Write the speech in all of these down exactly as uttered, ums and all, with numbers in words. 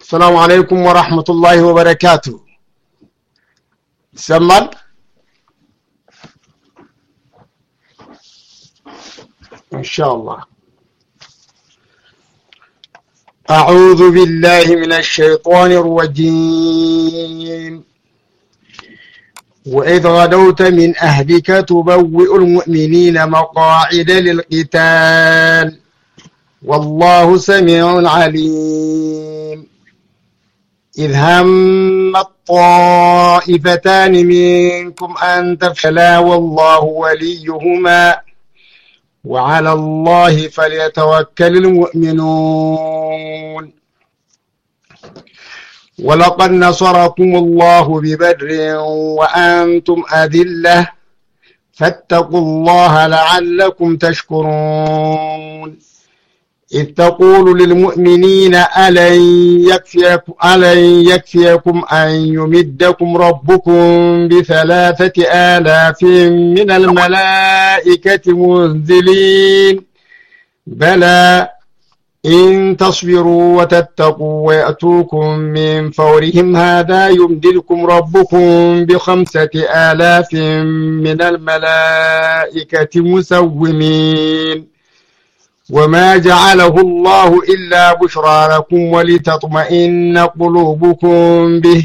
السلام عليكم ورحمة الله وبركاته. سمال إن شاء الله. أعوذ بالله من الشيطان الرجيم. وإذ غدوت من أهلك تبوئ المؤمنين مقاعد للقتال والله سميع عليم. إذ هم الطائفتان منكم أن تفشلا والله وليهما وعلى الله فليتوكل المؤمنون. ولقد نصركم الله ببدر وأنتم أذلة فاتقوا الله لعلكم تشكرون. إذ تقول للمؤمنين ألن يكفيكم, ألن يكفيكم أن يمدكم ربكم بثلاثة آلاف من الملائكة منزلين بلى إن تصبروا وتتقوا ويأتوكم من فورهم هذا يمددكم ربكم بخمسة آلاف من الملائكة مسومين. وما جعله الله إلا بشرى لكم ولتطمئن قلوبكم به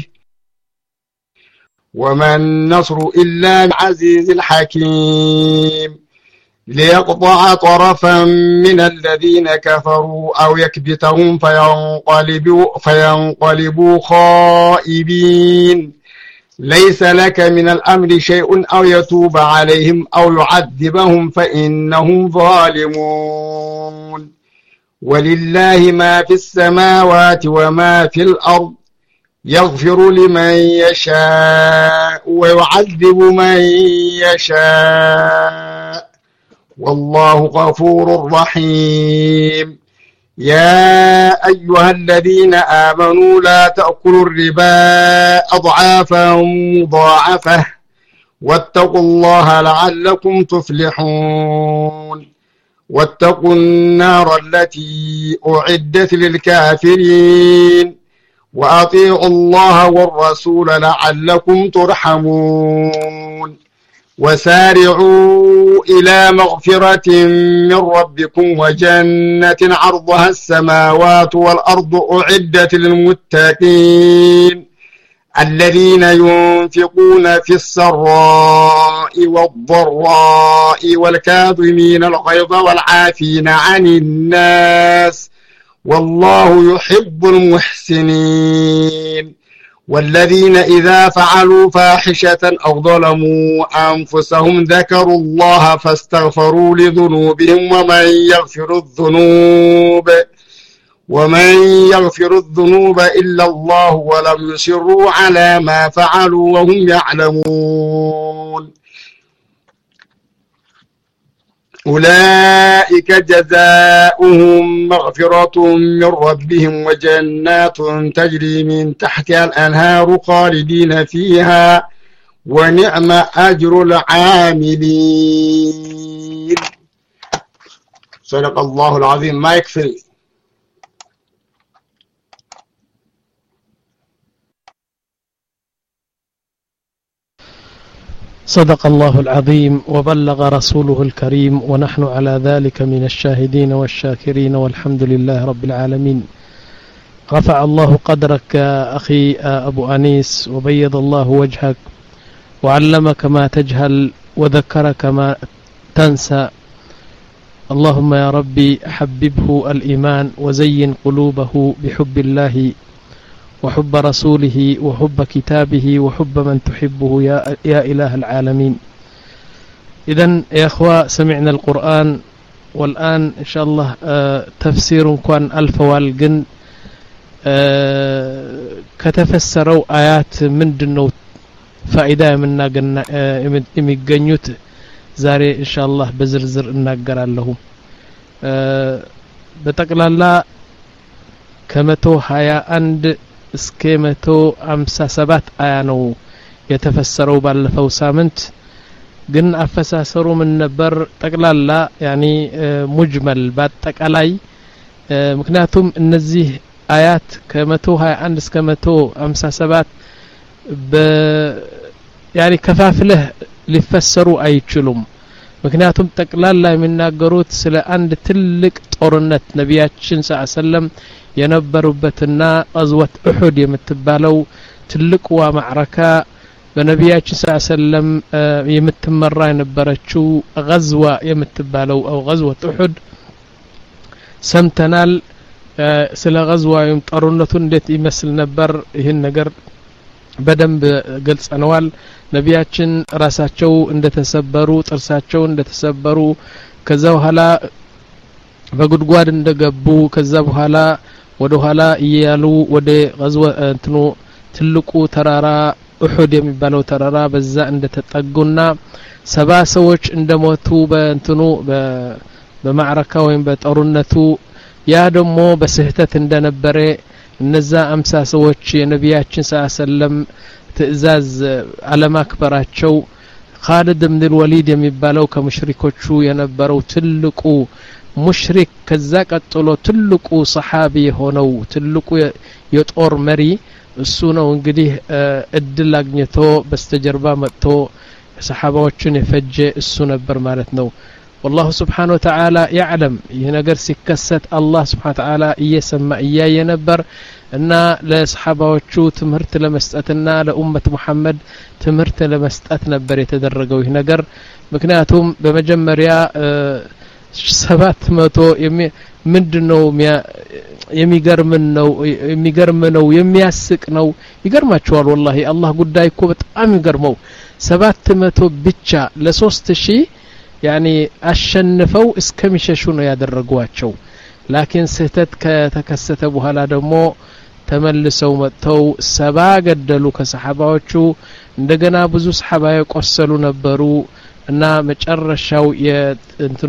وما النصر إلا العزيز الحكيم. ليقطع طرفا من الذين كفروا أو يكبتهم فينقلبوا, فينقلبوا خائبين. ليس لك من الأمر شيء أو يتوب عليهم أو يعذبهم فإنهم ظالمون. ولله ما في السماوات وما في الأرض يغفر لمن يشاء ويعذب من يشاء والله غفور رحيم. يا أيها الذين آمنوا لا تأكلوا الربا أضعافا مضاعفة واتقوا الله لعلكم تفلحون. واتقوا النار التي أعدت للكافرين وأطيعوا الله والرسول لعلكم ترحمون. وسارعوا إلى مغفرة من ربكم وجنة عرضها السماوات والأرض أعدت للمتقين الذين ينفقون في السراء والضراء والكاظمين الغيظ والعافين عن الناس والله يحب المحسنين. والذين إذا فعلوا فاحشة أو ظلموا أنفسهم ذكروا الله فاستغفروا لذنوبهم ومن يغفر الذنوب ومن يغفر الذنوب إلا الله ولم يصروا على ما فعلوا وهم يعلمون. أولئك جزاؤهم مغفرة من ربهم وجنات تجري من تحتها الأنهار خالدين فيها ونعم أجر العاملين. صدق الله العظيم. ما يكفي. صدق الله العظيم وبلغ رسوله الكريم ونحن على ذلك من الشاهدين والشاكرين والحمد لله رب العالمين. رفع الله قدرك أخي أبو أنيس وبيض الله وجهك وعلمك ما تجهل وذكرك ما تنسى. اللهم يا ربي حببه الإيمان وزين قلوبه بحب الله وحب رسوله وحب كتابه وحب من تحبه يا, يا إله العالمين. إذن يا أخوة سمعنا القرآن والآن إن شاء الله آه تفسير كان ألف والجن آه كتفسروا آيات من دنو فائدة منا يمجنيوت زاري إن شاء الله بزرزر الناقر لهم آه بتقل الله كمتو هيا عند እስከ መቶ ሃምሳ ሰባት አያ ነው የተፈሰረው ባለፈው ሳምንት። ግን አፈሳሰሩ ምን ነበር? ጠቅላላ ያኒ ሙጅመል በአጠቃላይ ምክንያቱም እነዚህ አያት ከመቶ ሃያ አንድ እስከ መቶ ሃምሳ ሰባት በ ያኒ ከፋፍለህ ሊፈሰሩ አይችሉም ምክንያቱም ጠቅላላ የሚናገሩት ስለ አንድ ትልቅ ጦርነት ነቢያችን ሰለላሁ ዐለይሂ ወሰለም የነበሩበትና አዝወት ኡሁድ የምትባለው ትልቁ ማዕረካ በነቢያችን ሰለላሁ ዐለይሂ ወሰለም የምትመራ የነበረችው غزوة የምትባለው አው غزوة ኡሁድ ሰምተናል ስለ غزوة ጦርነቱ እንዴት ይመስል ነበር ይሄን ነገር በደንብ ገልጸናል ነቢያችን ራሳቸው እንደተሰበሩ ጥርሳቸው እንደተሰበሩ ከዛ በኋላ በጉድጓድ እንደገቡ ከዛ በኋላ ወደ ኋላ ይያሉ ወደ غزوة እንትኑ ትልቁ ተራራ ኡሁድ የሚባለው ተራራ በዛ እንደተጠጉና ሰባ ሰዎች እንደሞቱ በእንትኑ በማዕረካ ወይም በጦርነቱ ያ ደግሞ በስህተት እንደነበረ እነዛ አምሳ ሰዎች የነቢያችን ሰለላሁ ዐለይሂ ወሰለም ትእዛዝ አለማክበራቸው ኻሊድ ኢብኑ አልወሊድ የሚባለው ከሙሽሪኮቹ የነበረው ትልቁ ሙሽሪክ ከዛ ቀጥሎ ትልቁ ሰሃቢ የሆነው ትልቁ የጦር መሪ እሱ ነው እንግዲህ እድል አግኝቶ በስተጀርባ መጥቶ ሰሃባዎችን የፈጀ እሱ ነበር ማለት ነው والله سبحانه وتعالى يعلم ينجر سكست الله سبحانه وتعالى يسمع إياه نبر إن لصحابة تمرت لمستأتنا لأمة محمد تمرت لمستأت نبر يتدرجوا ينجر مكناتهم بمجمريا سبات متو يمي ምንድነው የሚገርምነው የሚገርምነው የሚያስቅነው ይገርማቸዋል والله الله ጉዳይ እኮ በጣም ይገርመው ሰባት መቶ ብቻ ለ3000 يعني አሸንፈው እስከሚሸሹ ነው ያደረጓቸው ላኪን ስህተት ከተከሰተ በኋላ ደግሞ ተመልሰው መጥተው ሰባ ገደሉ ከሰሃባዎቹ እንደገና ብዙ ሰሃባ የቆሰሉ ነበሩ እና መጨረሻው የእንትኑ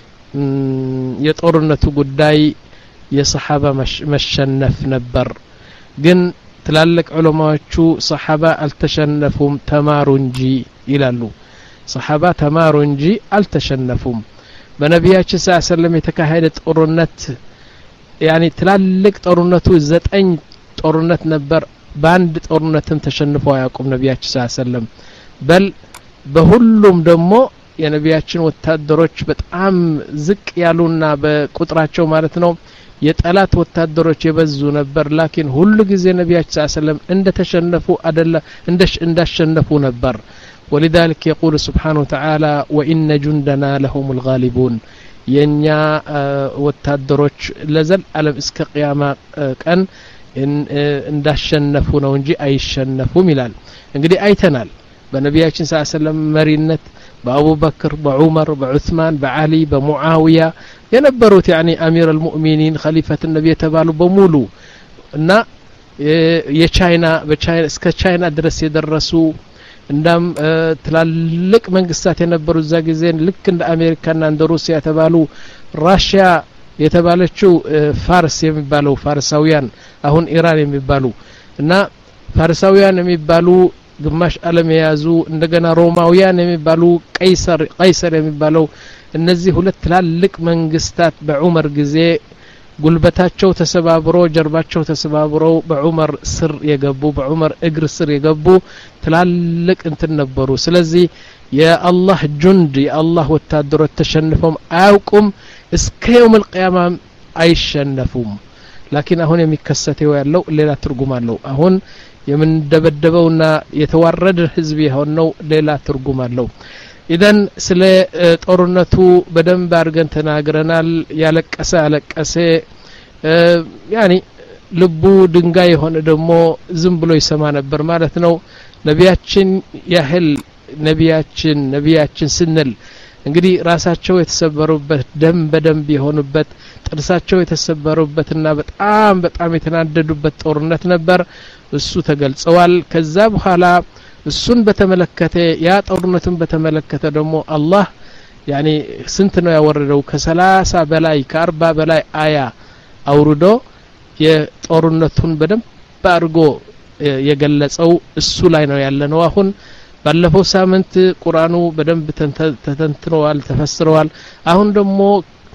የጦርነቱ ጉዳይ የሰሃባ መሸነፍ ነበር ግን ትላልቅ ዑለማዎቹ ሰሃባ አልተሸነፉም ተማሩ እንጂ ይላሉ ሰሃባ ተማሩ እንጂ አልተሸነፉም በነቢያችን ሰለላሁ ዐለይሂ ወሰለም የተካሄደ ጦርነት ያኒ ትላልቅ ጦርነቱ ዘጠኝ ጦርነት ነበር በአንድ ጦርነትም ተሸንፈው አያውቁም ነቢያችን ሰለላሁ ዐለይሂ ወሰለም በል በሁሉም ደግሞ የነቢያችን ወታደሮች በጣም ዝቅ ያሉና በቁጥራቸው ማለት ነው የጠላት ወታደሮች የበዙ ነበር ላኪን ሁሉ ጊዜ ነቢያችን ሰለላሁ ዐለይሂ ወሰለም እንደተሸነፉ አደለ እንደሽ እንዳሸነፉ ነበር ولذلك يقول سبحانه وتعالى وإن جندنا لهم الغالبون ينيا ወታደሮች ለዘል ዓለም እስከ ቂያማ ቀን እንዳሸነፉ ነው እንጂ አይሸነፉም ይላል እንግዲህ አይተናል በነቢያችን ሰለላሁ ዐለይሂ ወሰለም መሪነት በአቡበክር በዑመር በዑስማን በአሊ በሙአዊያ የነበሩት يعني امير المؤمنين خليفه النبي ተባሉ በሙሉ እና የቻይና በቻይና እስከ ቻይና ድረስ የደረሱ እንዳም ትላልቅ መንግስታት የነበሩ እዛ ጊዜ ልክ እንደ አሜሪካና እንደ ሩሲያ ተባሉ ራሺያ የተባለችው ፋርስ የሚባለው ፋርሳውያን አሁን ኢራን የሚባሉ እና ፋርሳውያን የሚባሉ ግማሽ ዓለም የያዙ እንደገና ሮማውያን የሚባሉ ቀይሰር ቀይሰር የሚባለው እነዚህ ሁለት ትላልቅ መንግስታት በዑመር ጊዜ ጉልበታቸው ተሰባብሮ ጀርባቸው ተሰባብሮ በዑመር ስር የገቡ በዑመር እግር ስር የገቡ ትላልቅ እንትን ነበሩ ስለዚህ የአላህ ጁንድ የአላህ ወታደሮች ተሸንፈው አያውቁም እስከ يوم القيامه አይሸነፉም ላኪን አሁን የሚከሰተው ያለው ሌላ ትርጉም አለው አሁን የምንደበደበውና የተዋረደ ህዝብ የሆነው ሌላ ትርጉም አለው ኢደን ስለ ጦርነቱ በደንብ አድርገን ተናግረናል ያለቀሰ አለቀሰ ያኒ ልቡ ድንጋይ የሆነ ደግሞ ዝም ብሎ ይሰማ ነበር ማለት ነው ነቢያችን ያህል ነቢያችን ነቢያችን ስንል እንግዲህ ራሳቸው የተሰበሩበት ደም በደም የሆኑበት ጥርሳቸው የተሰበሩበትና በጣም በጣም የተናደዱበት ጦርነት ነበር እሱ ተገልጸዋል ከዛ በኋላ እሱን በተመለከተ ያ ጦርነቱን በተመለከተ ደግሞ አላህ يعني ስንት ነው ያወረደው ከ30 በላይ ከ40 በላይ አያ አውርዶ የጦርነቱን በደም ባርጎ የገለጸው እሱ ላይ ነው ያለነው አሁን ባለፈው ሳምንት ቁርአኑ በደንብ ተተንትኗል ተፈስሯል አሁን ደግሞ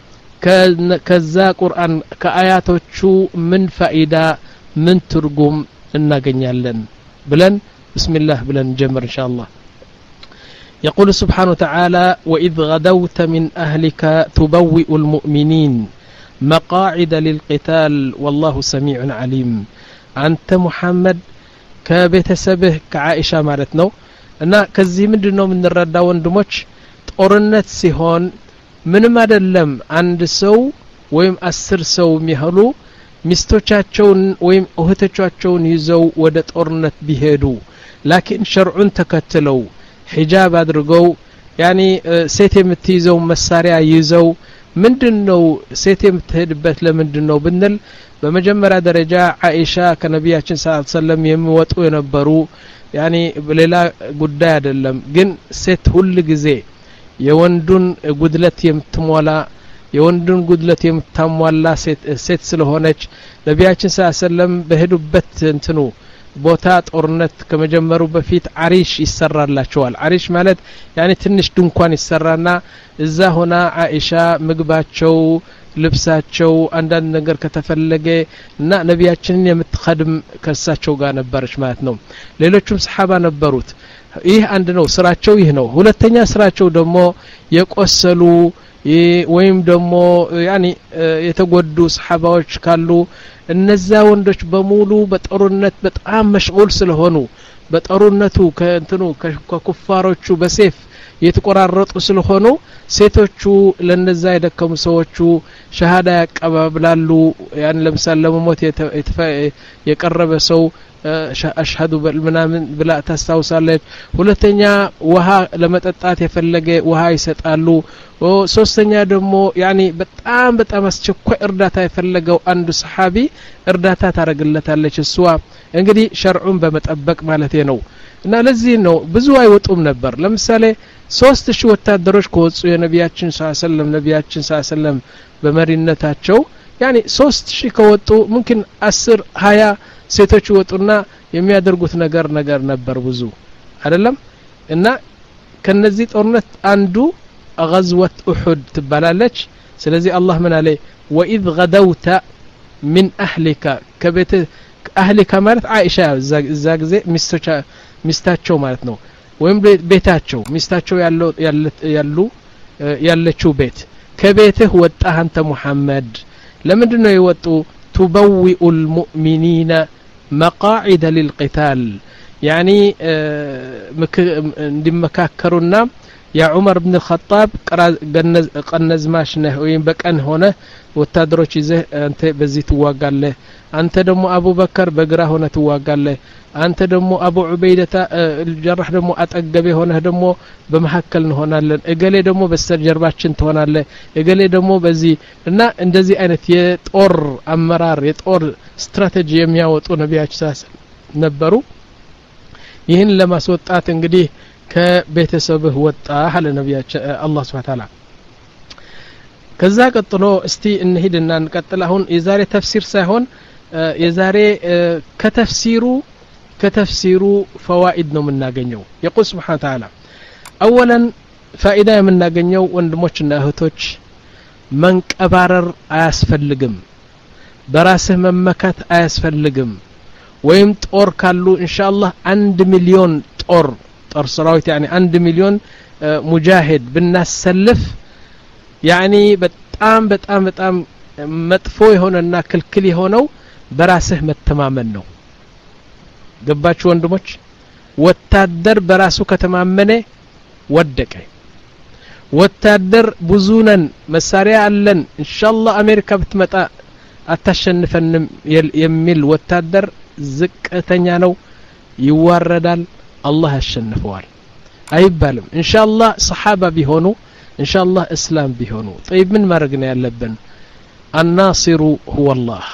ከዛ ቁርአን ከአያቶቹ ምን ፋኢዳ ምን ትርጉም እናገኛለን ብለን ብስሚላህ ብለን ጀምር ኢንሻአላህ يقول سبحانه وتعالى وإذ غدوت من أهلك تبوئ المؤمنين مقاعد للقتال والله سميع عليم أنت محمد كبيتسبه كعائشة مالتنا أن كزي ምንድነው የምንረዳው ወንድሞች ጦርነት ሲሆን ምንም አይደለም አንድ ሰው ወይም አስር ሰው የሚያህሉ ሚስቶቻቸውን ወይም እህቶቻቸውን ይዘው ወደ ጦርነት ቢሄዱ ላኪን ሸርዑን ተከትለው ሒጃብ አድርገው ያኒ ሴት የምትይዘው መሳሪያ ይዘው ምንድነው ሴት የምትሄድበት ለምንድነው ብንል በመጀመሪያ ደረጃ አይሻ ከነቢያችን ሰለላሁ ዐለይሂ ወሰለም የሚወጡ የነበሩ ያኒ ሌላ ጉዳይ አይደለም ግን ሴት ሁሉ ጊዜ የወንዱን ጉድለት የምትሞላ የወንዱን ጉድለት የምታሟላ ሴት ሴት ስለሆነች ነቢያችን ሰለላሁ ዐለይሂ ወሰለም በሄዱበት እንትኑ ቦታ ጦርነት ከመጀመሩ በፊት አሪሽ ይሰራላቸዋል አሪሽ ማለት ያኒ ትንሽ ድንኳን ይሰራና እዛ ሆና አይሻ ምግባቸው ልብሳቸው አንዳንድ ነገር ከተፈለገ እና ነቢያችንን የምትخدም ከሳቸው ጋር ነበርች ማለት ነው ሌሎችም ሰሃባ ነበሩት ይህ አንድ ነው ስራቸው ይህ ነው ሁለተኛ ስራቸው ደግሞ የቆሰሉ ወይም ደግሞ ያኒ የተጎዱ ሰሃባዎች ካሉ እነዛ ወንዶች በሙሉ በጦርነት በጣም መሽጉል ስለሆኑ በጦርነቱ ከእንትኑ ከኩፋሮቹ በሰይፍ የተቆራረጡ ስለሆኑ ሴቶቹ ለነዛ የደከሙ ሰዎቹ ሸሃዳ ያቀባብላሉ ያን ለምሳሌ ለሞት የቀረበ ሰው አሽሃዱ በልምናምን ብላ ታስታውሳለች ሁለተኛ ውሃ ለመጠጣት የፈለገ ውሃ ይሰጣሉ ሶስተኛ ደግሞ ያኒ በጣም በጣም አስቸኳይ እርዳታ የፈለገው አንዱ ሰሃቢ እርዳታ ታረግለታለች እሷ እንግዲህ ሸርዑን በመጠበቅ ማለት ነው እና ለዚህ ነው ብዙ አይወጡም ነበር ለምሳሌ ሶስት ሺህ ወታደሮች ከወጡ የነቢያችን ሰለላሁ ዐለይሂ ወሰለም ነቢያችን ሰለላሁ ዐለይሂ ወሰለም በመሪነታቸው ያኒ ሶስት ሺህ ከወጡ ممكن አስር ሃያ ሴቶች ወጡና የሚያደርጉት ነገር ነገር ነበር ብዙ አይደለም እና ከነዚህ ጦርነት አንዱ غزوة أحد تبالالج ስለዚህ አላህ ምን አለ وإذ غدوت من أهلك كبيت أهلك ማለት አይሻ እዛ ጊዜ ሚስቶቻ ሚስታቸው ማለት ነው ወይም ቤታቸው ሚስታቸው ያለው ያሉ ያለችው ቤት ከቤትህ ወጣህ አንተ ሙሐመድ ለምንድነው የወጡ تبوئ المؤمنين مقاعد للقتال يعني እንዲመካከሩና يا عمر بن الخطاب قنز ماشنه وين بقن هنا ወታደሮች ይዘህ አንተ በዚህ ትዋጋለህ አንተ ደግሞ አቡ በከር በግራ ሆነ ትዋጋለህ አንተ ደግሞ አቡ ዑበይዳ الجرح ደግሞ አጠገበ ሆነ ደግሞ በመሐከል እንሆናለን እገሌ ደግሞ በስተጀርባችን ትሆናለህ እገሌ ደግሞ በዚህ እና እንደዚህ አይነት የጦር አመራር የጦር ስትራቴጂ የሚያወጡ ነቢያችን ነበሩ ይህን ለማስወጣት እንግዲህ ከቤተሰብህ ወጣ አለ ነቢያችን አላህ Subhanahu Wa Ta'ala ከዛ ቀጥሎ እስቲ እንሂድና እንቀጥል አሁን የዛሬ ተፍሲር ሳይሆን የዛሬ ከተፍሲሩ ከተፍሲሩ فوائد ነው የምናገኘው يقول سبحانه وتعالى اولا فائده የምናገኘው ወንድሞችና እህቶች መንቀባረር አያስፈልግም በራስህ መመካት አያስፈልግም ወይም ጦር ካሉ ኢንሻአላህ አንድ ሚሊዮን ጦር ጦር ሰራዊት يعني አንድ ሚሊዮን ሙጃሂድ ብናሰልፍ يعني በጣም በጣም በጣም መጥፎ የሆነና ክልክል የሆነው በራስህ መተማመን ነው ገባችሁ ወንድሞች ወታደር በራሱ ከተማመነ ወደቀ ወታደር ብዙነን መሳሪያ አለን ኢንሻአላህ አሜሪካ ብትመጣ አታሸንፈንም የሚል ወታደር ዝቅተኛ ነው ይዋረዳል አላህ ያሸንፈዋል አይባልም ኢንሻአላህ ሰሃባ ቢሆኑ ኢንሻአላህ እስላም ቢሆኑ طيب ምን ማድረግ ነው ያለብን الناصر هو الله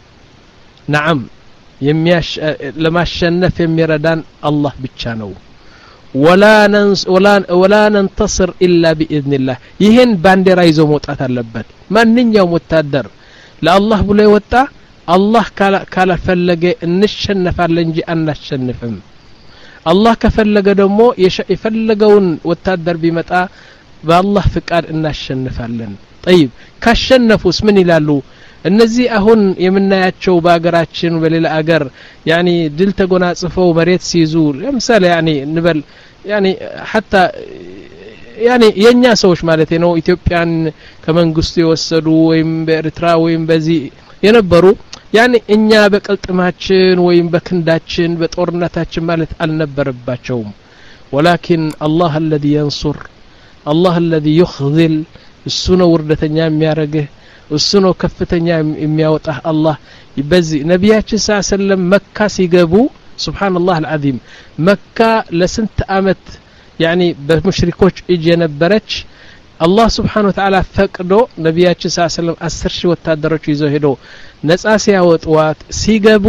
نعم የሚያሽ ለማሸነፍ የሚረዳን አላህ ብቻ ነው ولا ننص ولا ولا ننتصر الا باذن الله ይሄን ባንዲራ ይዞ መውጣት አለበት ማንኛውም ወታደር ለአላህ ብሎ ይወጣ አላህ ካላ ፈለገ እንሸነፋለን እንጂ አናሸንፍም አላህ ከፈለገ ደግሞ የፈለገውን ወታደር ቢመጣ በአላህ ፍቃድ እናሸንፋለን طيب ካሸነፉስ ምን ይላሉ እነዚህ አሁን የምናያቸው በአገራችን በሌላ አገር ያኒ ድል ተጎናጽፈው መሬት ሲይዙ ለምሳሌ ያኒ ንበል ያኒ hatta ያኒ የኛ ሰዎች ማለት ነው ኢትዮጵያን ከመንግስቱ የወሰዱ ወይም በኤርትራ ወይም በዚህ የነበሩ ያኒ እኛ በቀልጥማችን ወይም በክንዳችን በጦርነታችን ማለት አልነበረባቸውም ولكن الله الذي ينصر الله الذي يخذل السنة وردتኛ የሚያረግህ እሱኖ ከፍተኛ የሚያወጣህ አላህ በዚህ ነብያችን ሰለላሁ ዐለይሂ ወሰለም መካ ሲገቡ ሱብሃንአላህ አልዓዚም መካ ለስንት አመት ያኒ በሙሽሪኮች እጅ የነበረች አላህ Subhanahu Wa Ta'ala ፈቅዶ ነብያችን ሰለላሁ ዐለይሂ ወሰለም አስር ሺህ ወታደሮች ይዘው ሄዶ ነፃ ሲያወጡዋት ሲገቡ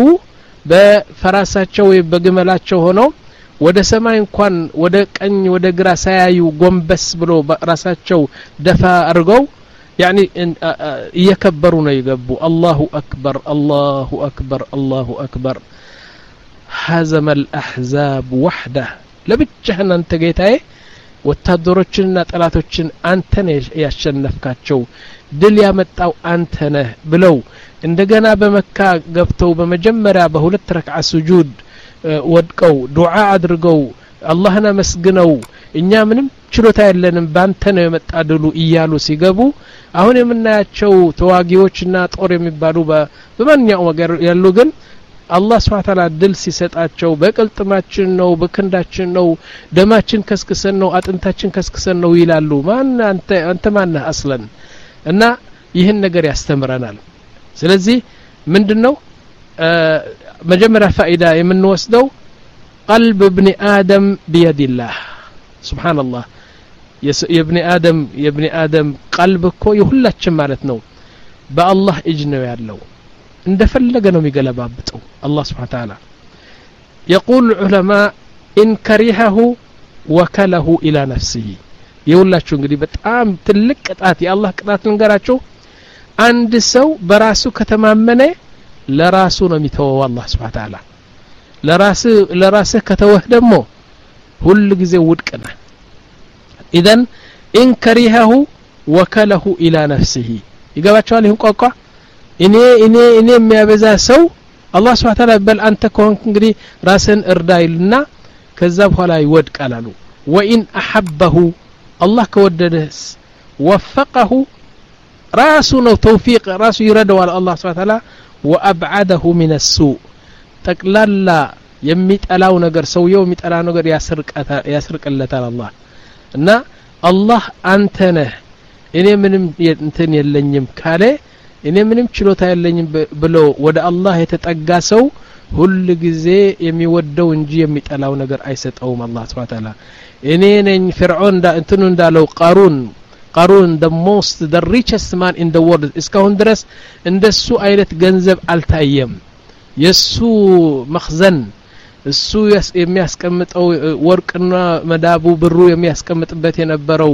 በፈራሳቸው ወይ በግመላቸው ሆነው ወደ ሰማይ እንኳን ወደ ቀኝ ወደ ግራ ሳያዩ ጎንበስ ብሎ ራሳቸው ደፋ አርገው يعني يكبرون يقبوا الله أكبر الله أكبر الله أكبر هزم الأحزاب وحده لبجهن أنت قيتاي وتدرجنا طلاتوچن አንተነ ያሸነፍካቸው ድል ያመጣው አንተነ ብለው እንደገና በመካ ገብተው በመጀመሪያ በሁለት ረክዓ ስጁድ ወድቀው ዱዓ አድርገው አላህና መስግነው እኛ ምንም ችሎታ የለንም ባንተ ነው የመጣደሉ ይያሉ ሲገቡ አሁን የምናያቸው ተዋጊዎችና ጦር የሚባሉ በማንኛው ነገር ያሉ ግን አላህ Subhanahu Wa Ta'ala ድል ሲሰጣቸው በቅልጥማችን ነው በክንዳችን ነው ደማችን ከስክሰን ነው አጥንታችን ከስክሰን ነው ይላሉ ማን አንተ አንተ ማን አስለን እና ይህን ነገር ያስተምረናል ስለዚህ ምንድነው መጀመሪያ ፋይዳ የምንወስደው قلب ابن آدم بيد الله سبحان الله يا ابن آدم يا ابن آدم قلبك يሁላችን ማለት ነው በአላህ እጅ ነው ያለው እንደፈለገ ነው የሚገለባብጠው الله سبحانه وتعالى يقول العلماء إن كرهه وكله إلى نفسه ይሁላችሁ እንግዲህ በጣም ትልቅ ቅጣት የአላህ ቅጣት እንገራችሁ አንድ ሰው በራሱ ከተማመነ ለራሱ ነው የሚተወው الله سبحانه وتعالى ለራስ ለራስ ከተወህ ደሞ ሁሉ ጊዜ ውድቅና اذا ان كرهه وكله الى نفسه ይገባቸዋል ይሁን ቋቋ እኔ እኔ እኔ የሚያበዛ ሰው አላህ Subhanahu Wa Ta'ala በል አንተ ኮንክ እንግዲህ ራስን እርዳይልና ከዛ በኋላ ይወድቃል አሉ وان احبه الله ከወደደስ وفقه ራሱ ነው ተውፊቅ ራሱ ይረዳዋል አላህ Subhanahu Wa Ta'ala وابعده من السوء ጠቅላላ የሚጠላው ነገር ሰውየው የሚጠላው ነገር ያስርቀታ ያስርቀለታል አላህ እና አላህ አንተ ነህ እኔ ምንም እንትን የለኝም ካለ እኔ ምንም ችሎታ የለኝም ብሎ ወደ አላህ የተጠጋ ሰው ሁሉ ጊዜ የሚወደው እንጂ የሚጠላው ነገር አይሰጠውም አላህ Subhanahu Wa Ta'ala እኔ ነኝ ፍርዖን እንዳ እንትኑ እንዳለው ቃሩን ቃሩን the most the richest man in the world እስካሁን ድረስ እንደሱ አይነት ገንዘብ አልታየም የሱ መخزን እሱ የሚያስቀምጠው ወርቅና መዳቡ ብሩ የሚያስቀምጥበት የነበረው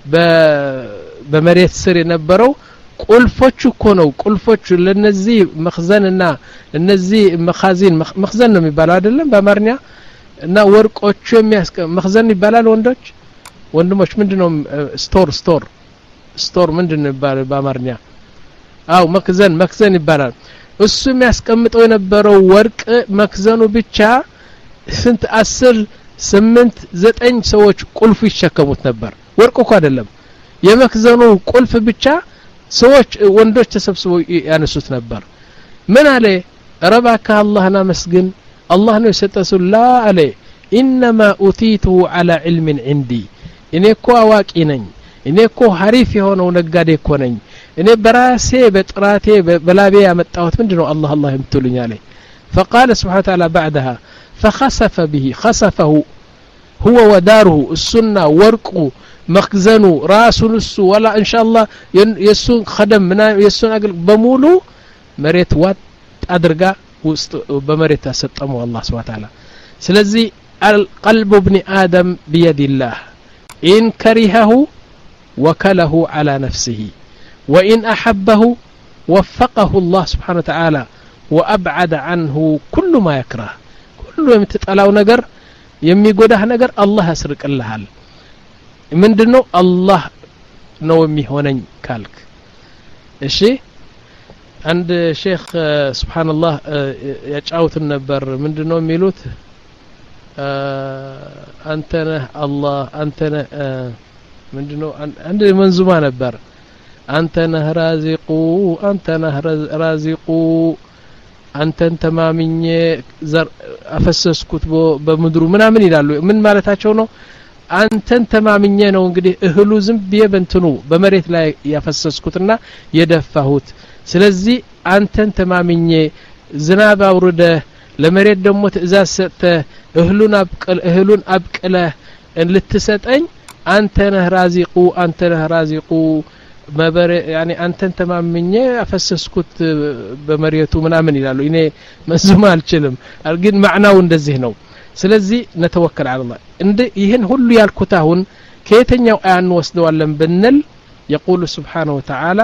በመሬት ስር የነበረው ቁልፎቹ እኮ ነው ቁልፎቹ ለነዚህ መخزንና እነዚህ መخازን መخزን ነው የሚባለው አይደለም በአማርኛ እና ወርቆቹ የሚያስቀምጥ መخزን ይባላል ወንዶች ወንድሞች ምንድነው ስቶር ስቶር ስቶር ምንድነው ይባላል በአማርኛ አው መخزን መخزን ይባላል እሱ የሚያስቀምጠው የነበረው ወርቅ መخزኑ ብቻ ስንት አስር ስምንት ዘጠኝ ሰዎች ቁልፍ ይሸከሙት ነበር ወርቁ እኮ አይደለም የመخزኑ ቁልፍ ብቻ ሰዎች ወንዶች ተሰብስበው ያነሱት ነበር ምን አለ ረባካ አላህና መስግን አላህ ነው የሰጠው ላ አለ انما اوتيته على علم عندي እኔ እኮ አዋቂ ነኝ እኔ እኮ ሐሪፍ የሆነው ነጋዴ እኮ ነኝ እኔ በራሴ በጥራቴ በላቤ ያመጣሁት ምንድነው አላህ አላህ የምትሉኝ አለ فقال سبحانه وتعالى بعدها فخسف به خسفه هو وداره السنة ورقه مخزنه راسه نسو ولا إن شاء الله يسون خدم منا يسون أقل بمولو مريت وات أدرقا بمريت أستمه الله سبحانه وتعالى سلزي القلب ابن آدم بيد الله إن كرهه وكله على نفسه وإن أحبه وفقه الله سبحانه وتعالى وأبعد عنه كل ما يكره كل ما يتطلعوا نجر የሚጎዳህ ነገር አላህ ያስርቅልሃል ምንድነው አላህ ነው የሚሆነኝ ካልክ እሺ አንድ ሼክ ሱብሃንአላህ ያጫውትን ነበር ምንድነው የሚሉት አንተ ነህ አላህ አንተ ነህ ምንድነው አንድ መንዙማ ነበር አንተ ነህ ራዚቁ አንተ ነህ ራዚቁ አንተን ተማምኜ አፈሰስኩት በምድሩ ምናምን ይላሉ ምን ማለታቸው ነው አንተን ተማምኜ ነው እንግዲህ እህሉ ዝም በየበንትኑ በመሬት ላይ ያፈሰስኩትና የደፋሁት ስለዚህ አንተን ተማምኜ ዝናብ አውርደ ለመሬት ደግሞ ትእዛዝ ሰጠ እህሉን አብቀል እህሉን አብቀለ ልትሰጠኝ አንተ ነህ ራዚቁ አንተ ነህ ራዚቁ መበረ يعني አንተን ተማምኜ አፈሰስኩት በመሬቱ ምናምን ይላሉ እኔ መዝማ አልችልም ግን ማዕናው እንደዚህ ነው ስለዚህ ነተወከል على الله እንደ ይሄን ሁሉ ያልኩት አሁን ከየተኛው አያን ወስደዋለን ብንል يقول سبحانه وتعالى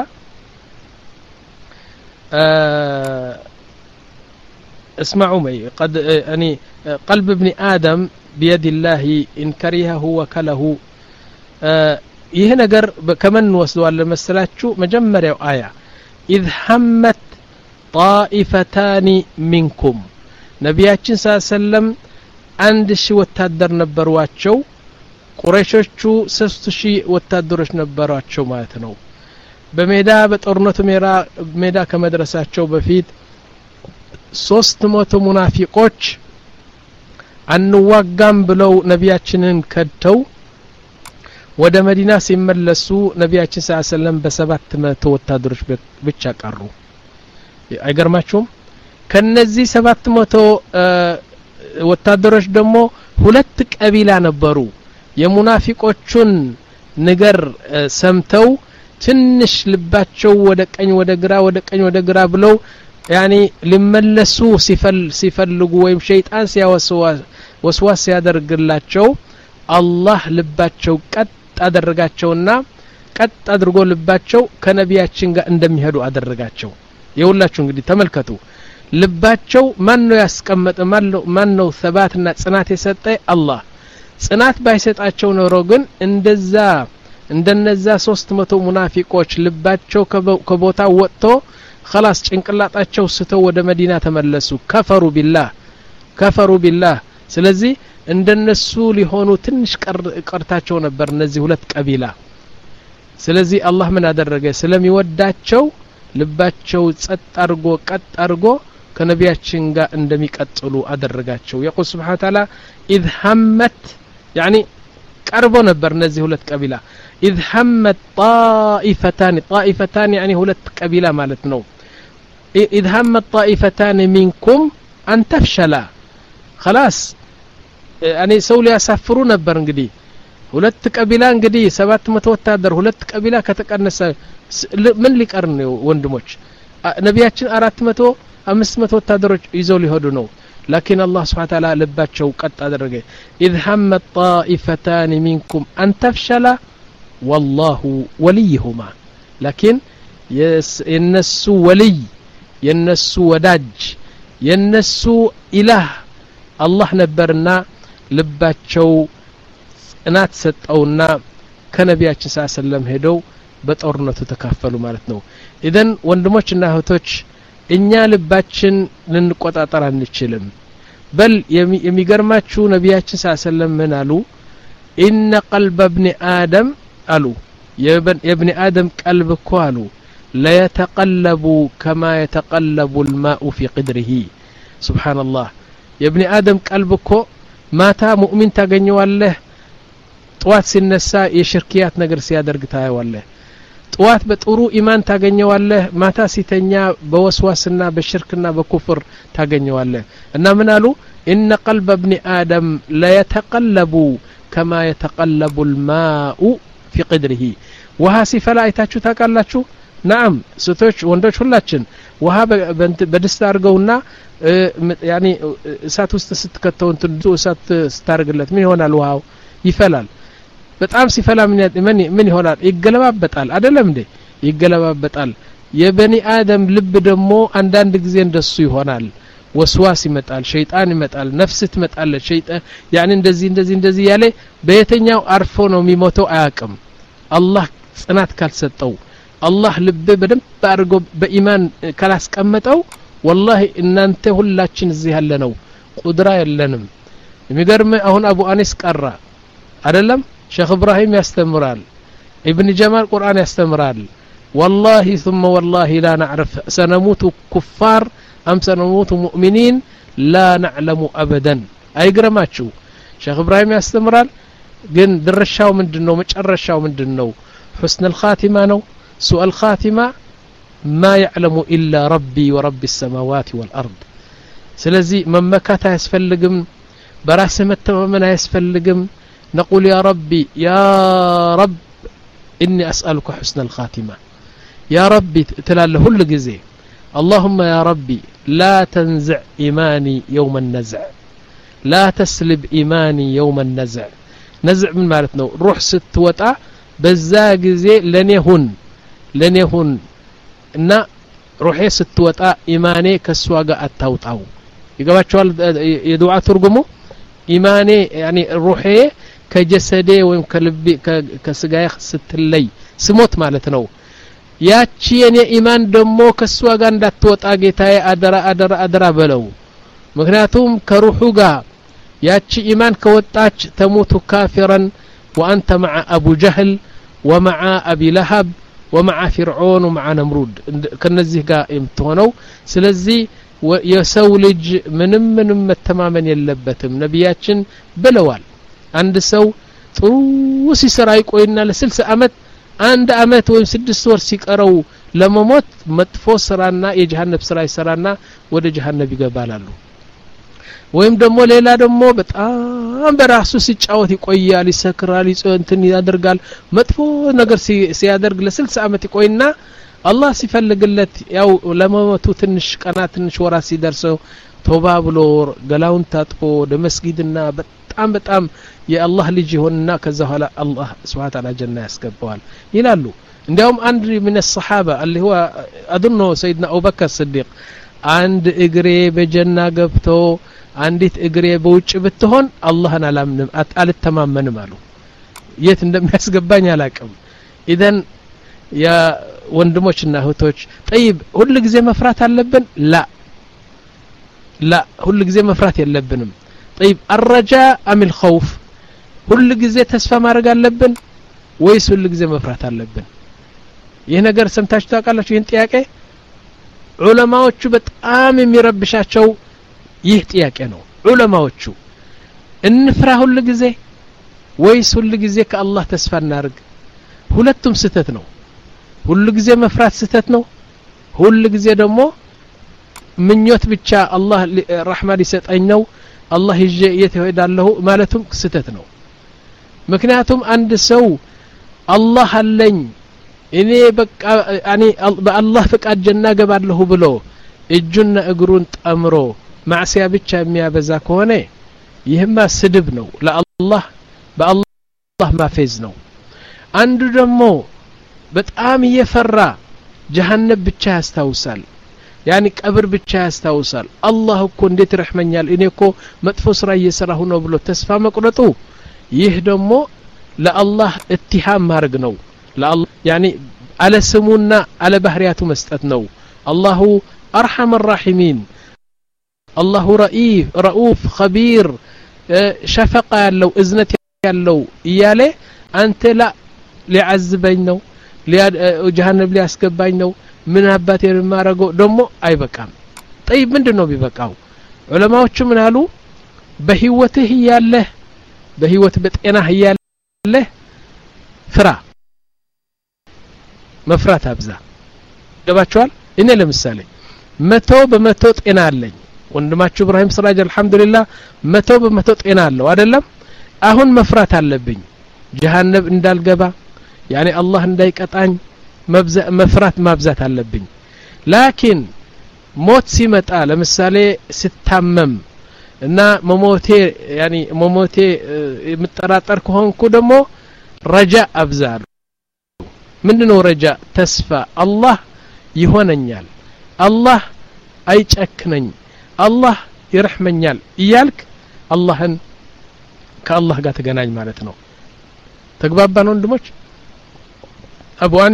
اسمعوا معي قد يعني قلب ابن آدم بيد الله إن كرهه وكله ይሄ ነገር ከመን ወስደዋለን መሰላችሁ መጀመሪያው አያ إذ همت طائفتان منكم ነቢያችን ሰለላሁ ዐለይሂ ወሰለም አንድ ሺህ ወታደር ነበርዋቸው ቁረይሾቹ ሶስት ሺህ ወታደሮች ነበርዋቸው ማለት ነው በሜዳ በጦርነቱ ሜዳ ከመድረሳቸው በፊት ሶስት መቶ ሙናፊቆች አንዋጋም ብለው ነቢያችንን ከድተው ወደ መዲና ሲመለሱ ነቢያችን ሰለላሁ ዐለይሂ ወሰለም በሰባት መቶ ወታደሮች ብቻ ቀሩ አይገርማችሁም ከነዚህ ሰባት መቶ ወታደሮች ደግሞ ሁለት ቀቢላ ነበሩ የሙናፊቆቹን ነገር ሰምተው ትንሽ ልባቸው ወደ ቀኝ ወደ ግራ ወደ ቀኝ ወደ ግራ ብለው يعني ሊመለሱ ሲፈል ሲፈልጉ ወይም ሸይጣን ሲያወስዋስ ወስዋስ ያደርግላቸው አላህ ልባቸው ቀጥ አደረጋቸውና ቀጥ አድርጎ ልባቸው ከነቢያችን ጋር እንደሚሄዱ አደረጋቸው የሁላችሁ እንግዲህ ተመልከቱ ልባቸው ማን ነው ያስቀመጠ ማን ነው ሰባትና ጽናት የሰጠ አላህ ጽናት ባይሰጣቸው ኖሮ ግን እንደዛ እንደነዛ ሶስት መቶ ሙናፊቆች ልባቸው ከቦታው ወጥቶ خلاص ጭንቅላታቸው ስተው ወደ መዲና ተመለሱ ከፈሩ ቢላህ ከፈሩ ቢላህ ስለዚህ እንደነሱ ሊሆኑ ትንሽ ቀርታቸው ነበር እነዚህ ሁለት ቀቢላ ስለዚህ አላህ ምን አደረገ ስለሚወዳቸው ልባቸው ጸጥ አርጎ ቀጥ አርጎ ከነቢያችን ጋር እንደሚቀጥሉ አደረጋቸው يقول سبحانه وتعالى إذ همت يعني ቀርቦ ነበር እነዚህ ሁለት ቀቢላ إذ همت طائفتان طائفتان يعني ሁለት ቀቢላ ማለት ነው إذ همت طائفتان منكم أن تفشلا خلاص يعني ሰው ሊያሳፍሩ ነበር እንግዲህ ሁለት ቀቢላ እንግዲህ ሰባት መቶ ወታደር ሁለት ቀቢላ ከተቀነሰ ምን ሊቀር ነው ወንድሞች ነቢያችን አራት መቶ አምስት መቶ ወታደሮች ይዘው ሊሄዱ ነው لكن الله سبحانه وتعالى ልባቸው ቀጥ አደረገ إذ همت طائفتان منكم أن تفشلا والله وليهما لكن የነሱ ወልይ የነሱ ወዳጅ የነሱ ኢላህ አላህ ነበርና ልባቸው ጽናት ሰጠውና ከነቢያችን ሰለላሁ ዐለይሂ ወሰለም ሄደው በጦርነቱ ተካፈሉ ማለት ነው ኢደን ወንድሞችና እህቶች እኛ ልባችን ልንቆጣጠር አንችልም በል የሚገርማችሁ ነቢያችን ሰለላሁ ዐለይሂ ወሰለም ምን አሉ ኢነ ቀልበ ኢብኒ አደም አሉ የኢብኒ አደም ቀልብ እኮ አሉ ለየተቀለቡ ከማ የተቀለቡ الماء في قدره سبحان الله የኢብኒ አደም ቀልብ እኮ ማታ ሙእሚን ታገኘዋለህ ጧት ሲነሳ የሽርክያት ነገር ሲያደርግ ታየዋለህ ጧት በጥሩ ኢማን ታገኘዋለህ ማታ ሲተኛ በወስዋስና በሽርክና በኩፍር ታገኘዋለህ እና ምን አሉ ان قلب ابن ادم لا يتقلب كما يتقلب الماء في قدره وها ሲፈላ አይታችሁ ታውቃላችሁ نعم ሴቶች ወንዶች ሁላችን ውሃ በድስት አርገውና يعني እሳት ውስጥ ስትከተው እንትን እሳት ስታርግለት ምን ይሆናል ውሃው ይፈላል በጣም ሲፈላ ምን ምን ይሆናል ይገለባበጣል አይደለም እንዴ ይገለባበጣል የበኒ አደም ልብ ደግሞ አንዳንድ ጊዜ እንደሱ ይሆናል ወስዋስ ይመጣል ሸይጣን ይመጣል ነፍስ ትመጣለች ሸይጣን يعني እንደዚህ እንደዚህ እንደዚህ ያለ በየተኛው አርፎ ነው የሚሞተው አያቅም አላህ ጽናት ካልሰጠው الله ልብ በደንብ አድርጎ በኢማን ካላስቀመጠው والله እናንተ ሁላችን እዚህ ያለነው ቁድራ የለንም የሚገርም አሁን አቡ አኒስ ቀራ አይደለም ሼክ ኢብራሂም ያስተምራል ابن جمال قرآن يستمرال والله ثم والله لا نعرف سنموت كفار أم سنموت مؤمنين لا نعلم أبدا أي قرماتشو شيخ إبراهيم يستمرال قن درشاو من دنو مجرشاو من دنو حسن الخاتمة نو سوء الخاتمة ما يعلم إلا ربي ورب السماوات والأرض سلزي من مكاتا يسفلقم براسم التمامنا يسفلقم نقول يا ربي يا رب إني أسألك حسن الخاتمة يا ربي تلاله كل جزء اللهم يا ربي لا تنزع إيماني يوم النزع لا تسلب إيماني يوم النزع نزع من مالتنا روح ست وطع بزا جزء لن يهون لن يهون إن روحي ست وطع إيماني كسواقة التوطعو يقبات شوال يدعى ترقمو إيماني يعني روحي كجسدي ويم كلبي كسغاي ستلي سموت معناتنو ያቺ የኔ ኢማን ደሞ ከሷ ጋር እንዳትወጣ ጌታዬ አደራ አደራ አደራ በለው ምክንያቱም ከሩሑ ጋር ያቺ ኢማን ከወጣች ተሞቱ ካፊራን وانت مع ابو جهل ومع ابي لهب ومع فرعون ومع نمرود ከነዚህ ጋር የምትሆነው ስለዚህ የሰው ልጅ ምንም ምንም መተማመን የለበትም ነብያችን ብለዋል አንድ ሰው ጥሩ ሲሰራ ይቆይና ለ60 አመት አንድ አመት ወይ ስድስት ወር ሲቀረው ለመሞት መጥፎ ስራና የጀሃነም ስራ ይሰራና ወደ ጀሃነም ይገባላሉ ወይም ደግሞ ሌላ ደግሞ በጣም በራሱ ሲጫወት ይቆያል ይሰክራል ይጾንትን ያደርጋል መጥፎ ነገር ሲያደርግ ለ60 አመት ይቆይና አላህ ሲፈልግለት ያው ለመሞቱ ትንሽ ቀናት ትንሽ ወራ ሲደርሰው ቶባ ብሎ ገላውን ታጥቦ ወደ መስጊድና በጣም በጣም የአላህ ልጅ ሆነና ከዛ ኋላ አላህ Subhanahu Wa Ta'ala ጀና ያስገባዋል ይላሉ እንዲያውም አንድ من الصحابه اللي هو اظن سيدنا ابو بكر الصديق አንድ እግሬ በጀና ገብቶ አንዲት እግሬ በውጭ ብትሆን አላህን አላምንም አልተማመንም አሉ የት እንደሚያስገባኝ አላቅም ኢደን ያ ወንድሞችና እህቶች طيب ሁሉ ጊዜ መፍራት አለብን ላ لا ሁሉ ጊዜ መፍራት የለብንም طيب الرجاء ام الخوف ሁሉ ጊዜ ተስፋ ማድረግ አለብን ወይስ ሁሉ ጊዜ መፍራት አለብን ይሄ ነገር ሰምታችሁ ታውቃላችሁ ይሄን ጥያቄ ዑለማዎቹ በጣም የሚረብሻቸው ይህ ጥያቄ ነው ዑለማዎቹ እንፍራ ሁሉ ጊዜ ወይስ ሁሉ ጊዜ ከአላህ ተስፋ እናርግ ሁለቱም ስህተት ነው ሁሉ ጊዜ መፍራት ስህተት ነው ሁሉ ጊዜ ደግሞ ምኞት ብቻ አላህ ረህማ ሊሰጠኝ ነው አላህ ይዤ እየተወዳለሁ ማለቱም ስህተት ነው ምክንያቱም አንድ ሰው አላህ አለኝ እኔ በቃ ያኒ በአላህ ፍቃድ ጀና ገባለሁ ብሎ እጁና እግሩን ጠምሮ ማዕሲያ ብቻ የሚያበዛ ከሆነ ይህማ ስድብ ነው ለአላህ በአላህ ማፈዝ ነው አንዱ ደግሞ በጣም እየፈራ ጀሃነም ብቻ ያስታውሳል ያኒ ቀብር ብቻ ያስታውሳል አላህ እኮ እንዴት ረህመኛል እኔ እኮ መጥፎ ስራ እየሰራሁ ነው ብሎ ተስፋ መቁረጡ ይህ ደግሞ ለአላህ እትሃም ማድረግ ነው ለአላህ ያኒ አለ ስሙና አለ ባህሪያቱ መስጠት ነው አላሁ አርሐም الراحمين الله رئيف رؤوف خبير شفقة ያለው እዝነት ያለው እያለ አንተ ላ ሊዓዝበኝ ነው ጀሃነም ሊያስገባኝ ነው ምን አባቴ የማረገው ደሞ አይበቃም طيب ምንድነው ቢበቃው ዑለማዎቹ ምን አሉ በህይወትህ ያለ በህይወት በጤናህ ያለ ፍራ መፍራት አብዛ ገባችኋል እኔ ለምሳሌ መቶ በመቶ ጤና አለኝ ወንድማችሁ ኢብራሂም ሰራጅ አልহামዱሊላህ መቶ በመቶ ጤና አለው አይደለም አሁን መፍራት አለብኝ ጀሃነም እንዳልገባ ያኒ አላህ እንዳይቀጣኝ መፍራት ማብዛት አለብኝ ላኪን ሞት ሲመጣ ለምሳሌ ስታመም እና መሞቴ ያኒ መሞቴ የምጠራጠር ከሆንኩ ደግሞ ረጃ አብዛሉ ምንድነው ረጃ ተስፋ አላህ ይሆነኛል አላህ አይጨክነኝ አላህ ይረህመኛል ይያልክ አላህን ከአላህ ጋር ተገናኝ ማለት ነው ተግባባን ወንድሞች አቡ አኒስ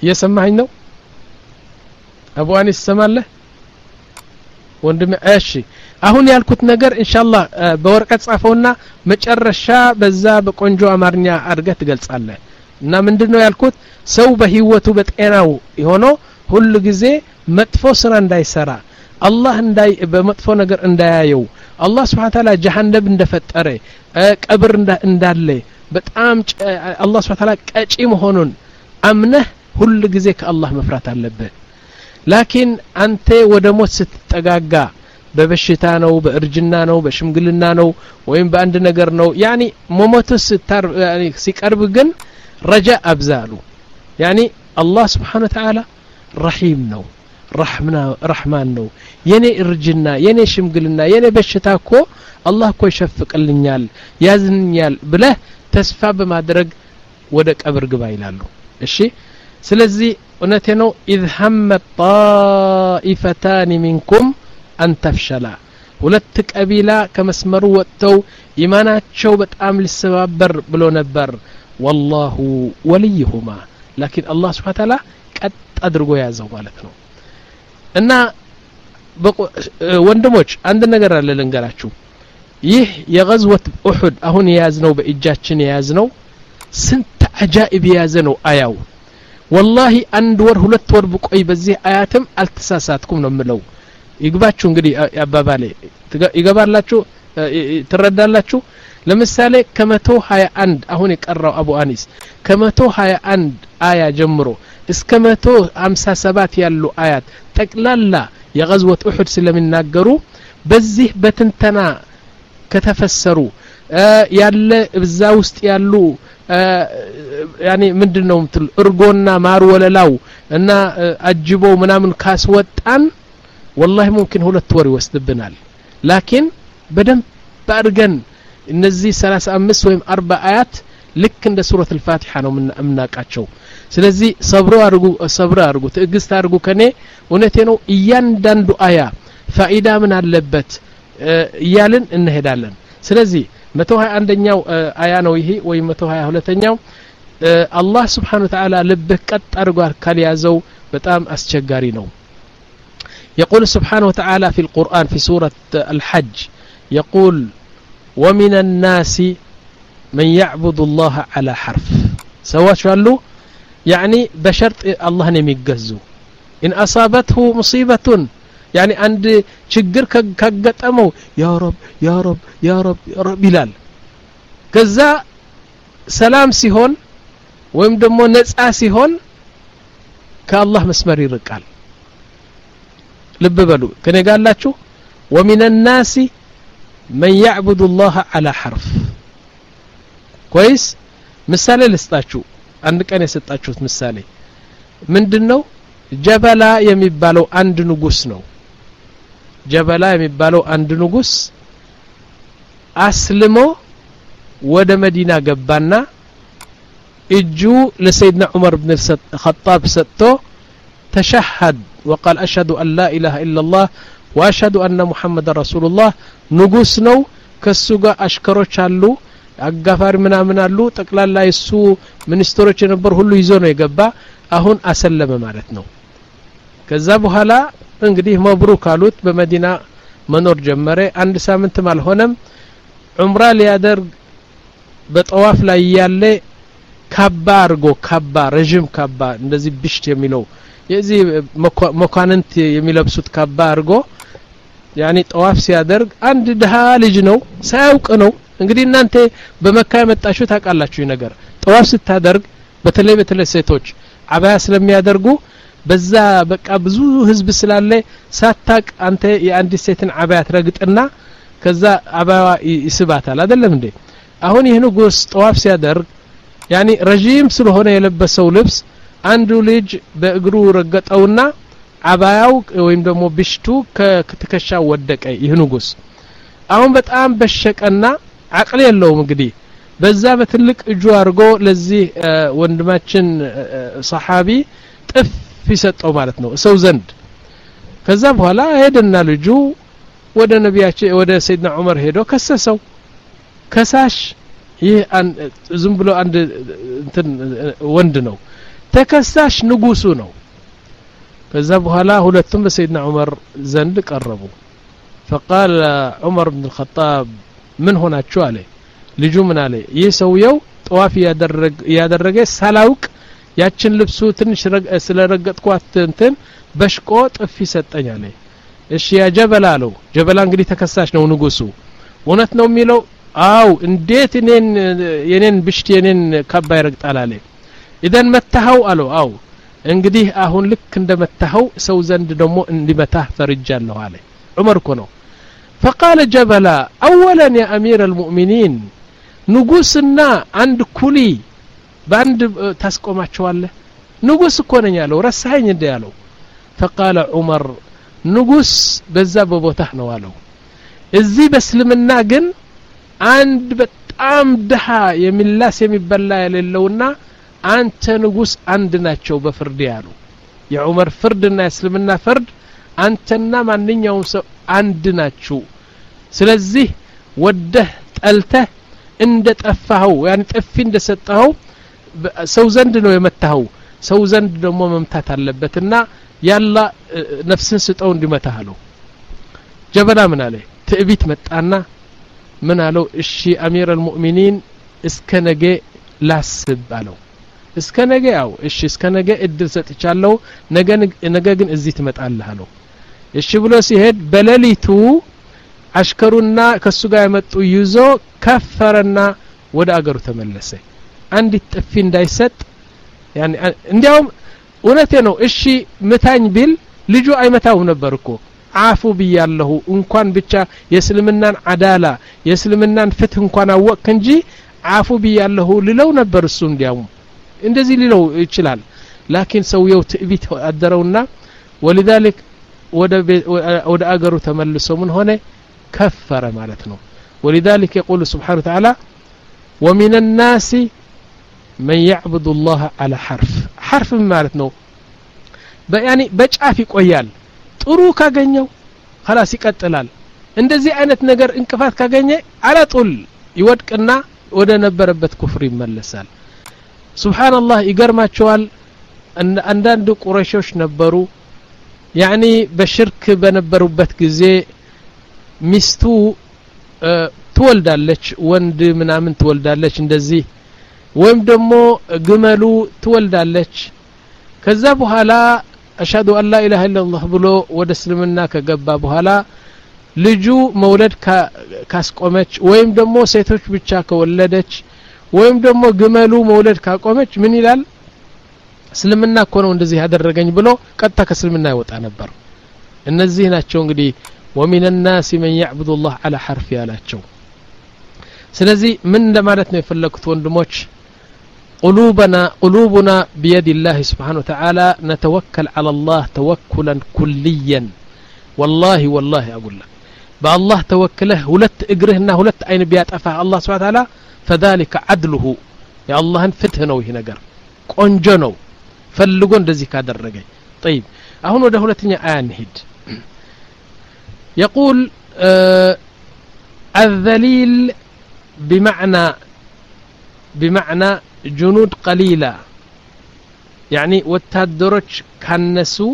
እየሰማኸኝ ነው አቡ አኒስ ሰማለህ ወንድም እሺ አሁን ያልኩት ነገር ኢንሻአላህ በወረቀት ጻፈውና መጨረሻ በዛ በቆንጆ አማርኛ አድርገህ ትገልጻለህ እና ምንድነው ያልኩት ሰው በህይወቱ በጤናው ሆኖ ሁሉ ጊዜ መጥፎ ስራ እንዳይሰራ አላህ እንዳይ በመጥፎ ነገር እንዳያየው አላህ Subhanahu Wa Ta'ala ጀሃነም እንደፈጠረ ቀብር እንዳለ በጣም አላህ Subhanahu Wa Ta'ala ቀጪ መሆኑን አምነህ ሁሉ ጊዜ ከአላህ መፍራት አለብህ ላኪን አንተ ወደ ሞት ስትጠጋጋ በበሽታ ነው በእርጅና ነው በሽምግልና ነው ወይም በአንድ ነገር ነው ያኒ ሞሞትስ ታር ያኒ ሲቀርብ ግን ረጃ አብዛሉ ያኒ አላህ Subhanahu Wa Ta'ala ረሂም ነው ረህማና ረህማን ነው የኔ እርጅና የኔ ሽምግልና የኔ በሽታ እኮ አላህ እኮ ይሸፍቅልኛል ያዝንኛል ብለህ ተስፋ በማድረግ ወደ ቀብር ግባ ይላሉ እሺ ስለዚህ እነቴ ነው اذ هم الطائفتان منكم ان تفشلا ሁለት ቀቢላ ከመስመሩ ወጥተው ኢማናቸው በጣም ሊሰባበር ብሎ ነበር والله وليهما لكن الله سبحانه وتعالى ቀጥ አድርጎ ያዘው ማለት ነው እና ወንድሞች አንድ ነገር አለ ልንገራችሁ ይህ የغزوة احد አሁን ያዝነው በእጃችን ያዝነው ስንት አጃኢብ ያዘነው አያው والله አንድ ወር ሁለት ወር በቆይ በዚህ አያትም አልተሳሳትኩም ነው ምለው ይግባችሁ እንግዲህ አባባሌ ይገባላችሁ ትረዳላችሁ ለምሳሌ ከ121 አሁን የቀራው አቡ አኒስ ከ121 አያ ጀምሮ እስከ መቶ ሃምሳ ሰባት ያሉ አያት ጠቅላላ የغزوة احد ስለሚናገሩ በዚህ በትንተና ከተፈሰሩ ያለ በዛ ውስጥ ያሉ ያኒ ምንድነው ምትል እርጎና ማር ወለላው እና አጅቦ ምናምን ካስወጣን والله ممكن ሁለት ወር ይወስድብናል ላኪን በደም ባርገን እነዚህ ሰላሳ አምስት ወይም አርባ አያት ልክ እንደ ሱረት الفاتحة ነው ምናቃቸው ስለዚህ ሰብሩ አርጉ ሰብሩ አርጉ ትዕግስት አርጉ ከኔ እውነቴ ነው እያንዳንዱ አያ ፋኢዳ ምን አለበት እያልን እንሄዳለን ስለዚህ መቶ ሃያ አንደኛው አያ ነው ይሄ ወይ መቶ ሃያ ሁለተኛው አላህ Subhanahu Wa Ta'ala ልብህ ቀጥ አርጓ ካልያዘው በጣም አስቸጋሪ ነው يقول سبحانه وتعالى في القرآن في سورة الحج يقول ومن الناس من يعبد الله على حرف سواء شو يعني بشرط الله يميجزو إن أصابته مصيبة يعني عند ችግር ከገጠመው يا رب يا رب يا رب يا رب ይላል ከዛ ሰላም ሲሆን ወይም ደግሞ ነፃ ሲሆን ከአላህ መስመር ይርቃል ልብ በሉ ከኔ ጋላችሁ ومن الناس من يعبد الله على حرف كويس ምሳሌ ልስጣችሁ አንድ ቀን የሰጣችሁት ምሳሌ ምንድነው ጀበላ የሚባለው አንድ ንጉስ ነው ጀበላ የሚባለው አንድ ንጉስ አስልሞ ወደ መዲና ገባና እጁ ለሰይድና ዑመር ኢብኑ الخطاب ሰጥቶ ተሸهد وقال اشهد ان لا اله الا الله واشهد ان محمد رسول الله ንጉስ ነው ከሱ ጋር አሽከሮች አሉ አጋፋሪ ምናምን አሉ ጠቅላላ እሱ ሚኒስትሮች የነበር ሁሉ ይዞ ነው የገባ አሁን አሰለመ ማለት ነው ከዛ በኋላ እንግዲህ መብሩክ አሉት በመዲና መኖር ጀመረ አንድ ሳምንት አልሆነም ዑምራ ሊያደርግ በጠዋፍ ላይ ያለ ካባ አርጎ ካባ ረጅም ካባ እንደዚህ ብሽት የሚለው የዚህ መኳንንት የሚለብሱት ካባ አርጎ ያኒ ጠዋፍ ሲያደርግ አንድ ደሃ ልጅ ነው ሳያውቅ ነው እንግዲህ እናንተ በመካ የመጣችሁ ታውቃላችሁ ነገር ጠዋፍ ስታደርግ በተለይ በተለይ ሴቶች አባያ ስለሚያደርጉ በዛ በቃ ብዙ ህዝብ ስላለ ሳታቅ አንተ የአንድ ሴትን አባያ ትረግጥና ከዛ አባያ ይስባታል አይደለም እንዴ አሁን ይሄ ንጉስ ጠዋፍ ሲያደርግ ያኒ ረጂም ስለሆነ የለበሰው ልብስ አንዱ ልጅ በእግሩ ረገጠውና አባያው ወይም ደግሞ ብሽቱ ከትከሻው ወደቀ ይሄ ንጉስ አሁን በጣም በሸቀና አቅል የለውም እንግዲህ በዛ በትልቅ እጁ አርጎ ለዚህ ወንድማችን ሰሃቢ ጥፍ ይሰጠው ማለት ነው ሰው ዘንድ ከዛ በኋላ ሄደና ልጁ ወደ ነብያችን ወደ ሰይድና ዑመር ሄዶ ከሰሰው ከሳሽ ይህ ዝም ብሎ አንድ እንትን ወንድ ነው ተከሳሽ ንጉሱ ነው ከዛ በኋላ ሁለቱም በሰይድና ዑመር ዘንድ ቀረቡ فقال عمر بن الخطاب من ሆናችሁ አለ ልጁ ምን አለ ይህ ሰውየው ጧፍ ያደረገ ያደረገ ሳላውቅ ያችን ልብሱ ትንሽ ስለረገጥኳት እንትን በሽቆ ጥፊ ሰጠኝ አለ እሺ ያ ጀበላ አለው ጀበላ እንግዲህ ተከሳሽ ነው ንጉሱ እውነት ነው የሚለው አው እንዴት እኔን የኔን ብሽት የኔን ካባ ይረግጣል አለ ኢደን መታው አለው አው እንግዲህ አሁን ልክ እንደመታው ሰው ዘንድ ደሞ እንዲመታህ ፈርጃለሁ አለ ዑመር እኮ ነው فقال جبلا اولا يا امير المؤمنين ንጉስና አንድ ኩሊ ባንድ ታስቆማቸዋለህ ንጉስ እኮ ነኝ ያለው ረሳኸኝ እንደ ያለው فقال عمر ንጉስ በዛ በቦታህ ነው አለው እዚህ በእስልምና ግን አንድ በጣም ደሃ የሚላስ የሚበላ የሌለውና አንተ ንጉስ አንድ ናቸው በፍርድ ያሉ የዑመር ፍርድና እስልምና ፍርድ አንተና ማንኛውም ሰው አንድ ናችሁ ስለዚህ ወደህ ጠልተህ እንደጠፋው ያን ጥፊ እንደሰጠው ሰው ዘንድ ነው የመታው ሰው ዘንድ ደግሞ መምታት አለበትና ያላ ነፍስን ስጠው እንዲመታህ አለው ጀበላ ምን አለ ትዕቢት መጣና ምን አለው እሺ አሚር አልሙእሚኒን እስከ ነገ ላስብ አለው እስከ ነገ ያው እሺ እስከ ነገ እድል ሰጥቻለሁ ነገ ነገ ግን እዚህ ትመጣለህ አለው እሺ ብሎ ሲሄድ በሌሊቱ አሽከሩና ከሱ ጋር የመጡ ይዞ ከፈረና ወደ አገሩ ተመለሰ አንድ ጥፊ እንዳይሰጥ ያኒ እንዲያውም እውነቴ ነው እሺ መታኝ ቢል ልጁ አይመታው ነበርኮ አፉ ብያለሁ እንኳን ብቻ የእስልምናን አዳላ የእስልምናን ፍትህ እንኳን አወቅ እንጂ አፉ ብያለሁ ልለው ነበር እሱ እንዲያውም እንደዚህ ሊለው ይችላል ላኪን ሰውየው ትዕቢት አደረውና ወለذلك ወደ ወደ አገሩ ተመልሶ ምን ሆነ ከፈረ ማለት ነው ولذلك يقول سبحانه وتعالى ومن الناس من يعبد الله على حرف حرف ማለት ነው يعني በጫፍ ይቆያል ጥሩ ካገኘው خلاص ይቀጥላል እንደዚህ አይነት ነገር እንቅፋት ካገኘ አላጡል ይወድቅና ወደ ነበረበት ኩፍር ይመለሳል سبحان الله ይገርማቸዋል አንዳንድ ቁረይሾች ነበሩ يعني በሽርክ በነበሩበት ጊዜ ሚስቱ ትወልዳለች ወንድ ምናምን ትወልዳለች እንደዚህ ወይም ደግሞ ግመሉ ትወልዳለች ከዛ በኋላ አሽሃዱ አን ላ ኢላሃ ኢላላህ ብሎ ወደ እስልምና ከገባ በኋላ ልጁ መውለድ ካስቆመች ወይም ደግሞ ሴቶች ብቻ ከወለደች ወይም ደግሞ ግመሉ መውለድ ካቆመች ምን ይላል እስልምና እኮ ነው እንደዚህ ያደረገኝ ብሎ ቀጥታ ከእስልምና ይወጣ ነበር እነዚህ ናቸው እንግዲህ ومن الناس من يعبد الله على حرف ያላቸው ስለዚህ ምን ለማለት ነው የፈለኩት ወንድሞች قلوبنا قلوبنا بيد الله سبحانه وتعالى نتوكل على الله توكلا كليا والله والله اقول لك بالله توكله ሁለት እግርህና ሁለት አይን ቢያጠፋ الله سبحانه وتعالى فذلك عدله يا الله ፍትህ ነው ይሄ ነገር ቆንጆ ነው ፈልጎ እንደዚህ ካደረገኝ طيب አሁን ወደ ሁለተኛ አያ እንሂድ يقول آه الذليل بمعنى بمعنى جنود قليلة يعني وتهدرج كنسو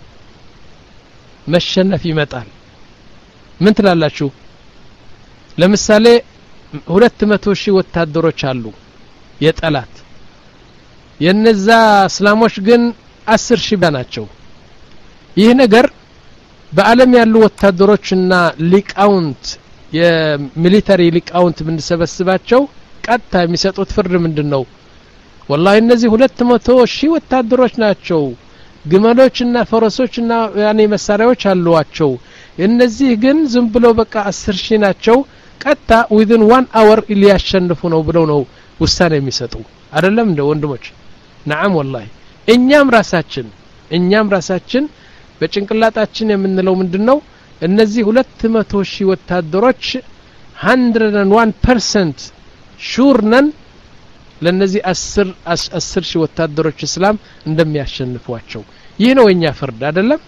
مشنا في مطال من تلالاشو لمثالي ሁለት መቶ ሺህ ወታደሮች አሉ የጠላት የነዛ እስላሞች ግን አስር ሺህ ናቸው ይህ ነገር በአለም ያሉ ወታደሮችና ሊቃውንት የሚሊተሪ ሊቃውንት ብንሰበስባቸው ቀጥታ የሚሰጡት ፍርድ ምንድነው والله እነዚህ ሁለት መቶ ሺህ ወታደሮች ናቸው ግመሎችና ፈረሶችና ያኔ መሳሪያዎች አሉዋቸው እነዚህ ግን ዝም ብሎ በቃ አስር ሺህ ናቸው ቀጥታ within one hour ሊያሸንፉ ነው ብለው ነው ውሳኔ የሚሰጡ አይደለም እንደ ወንድሞች نعم والله እኛም ራሳችን እኛም ራሳችን በጭንቅላታችን የምንለው ምንድነው እነዚህ ሁለት መቶ ሺህ ወታደሮች one hundred one percent ሹር ነን ለነዚህ አስር አስር ሺህ ወታደሮች እስላም እንደሚያሸንፏቸው ይህ ነው የኛ ፍርድ አይደለም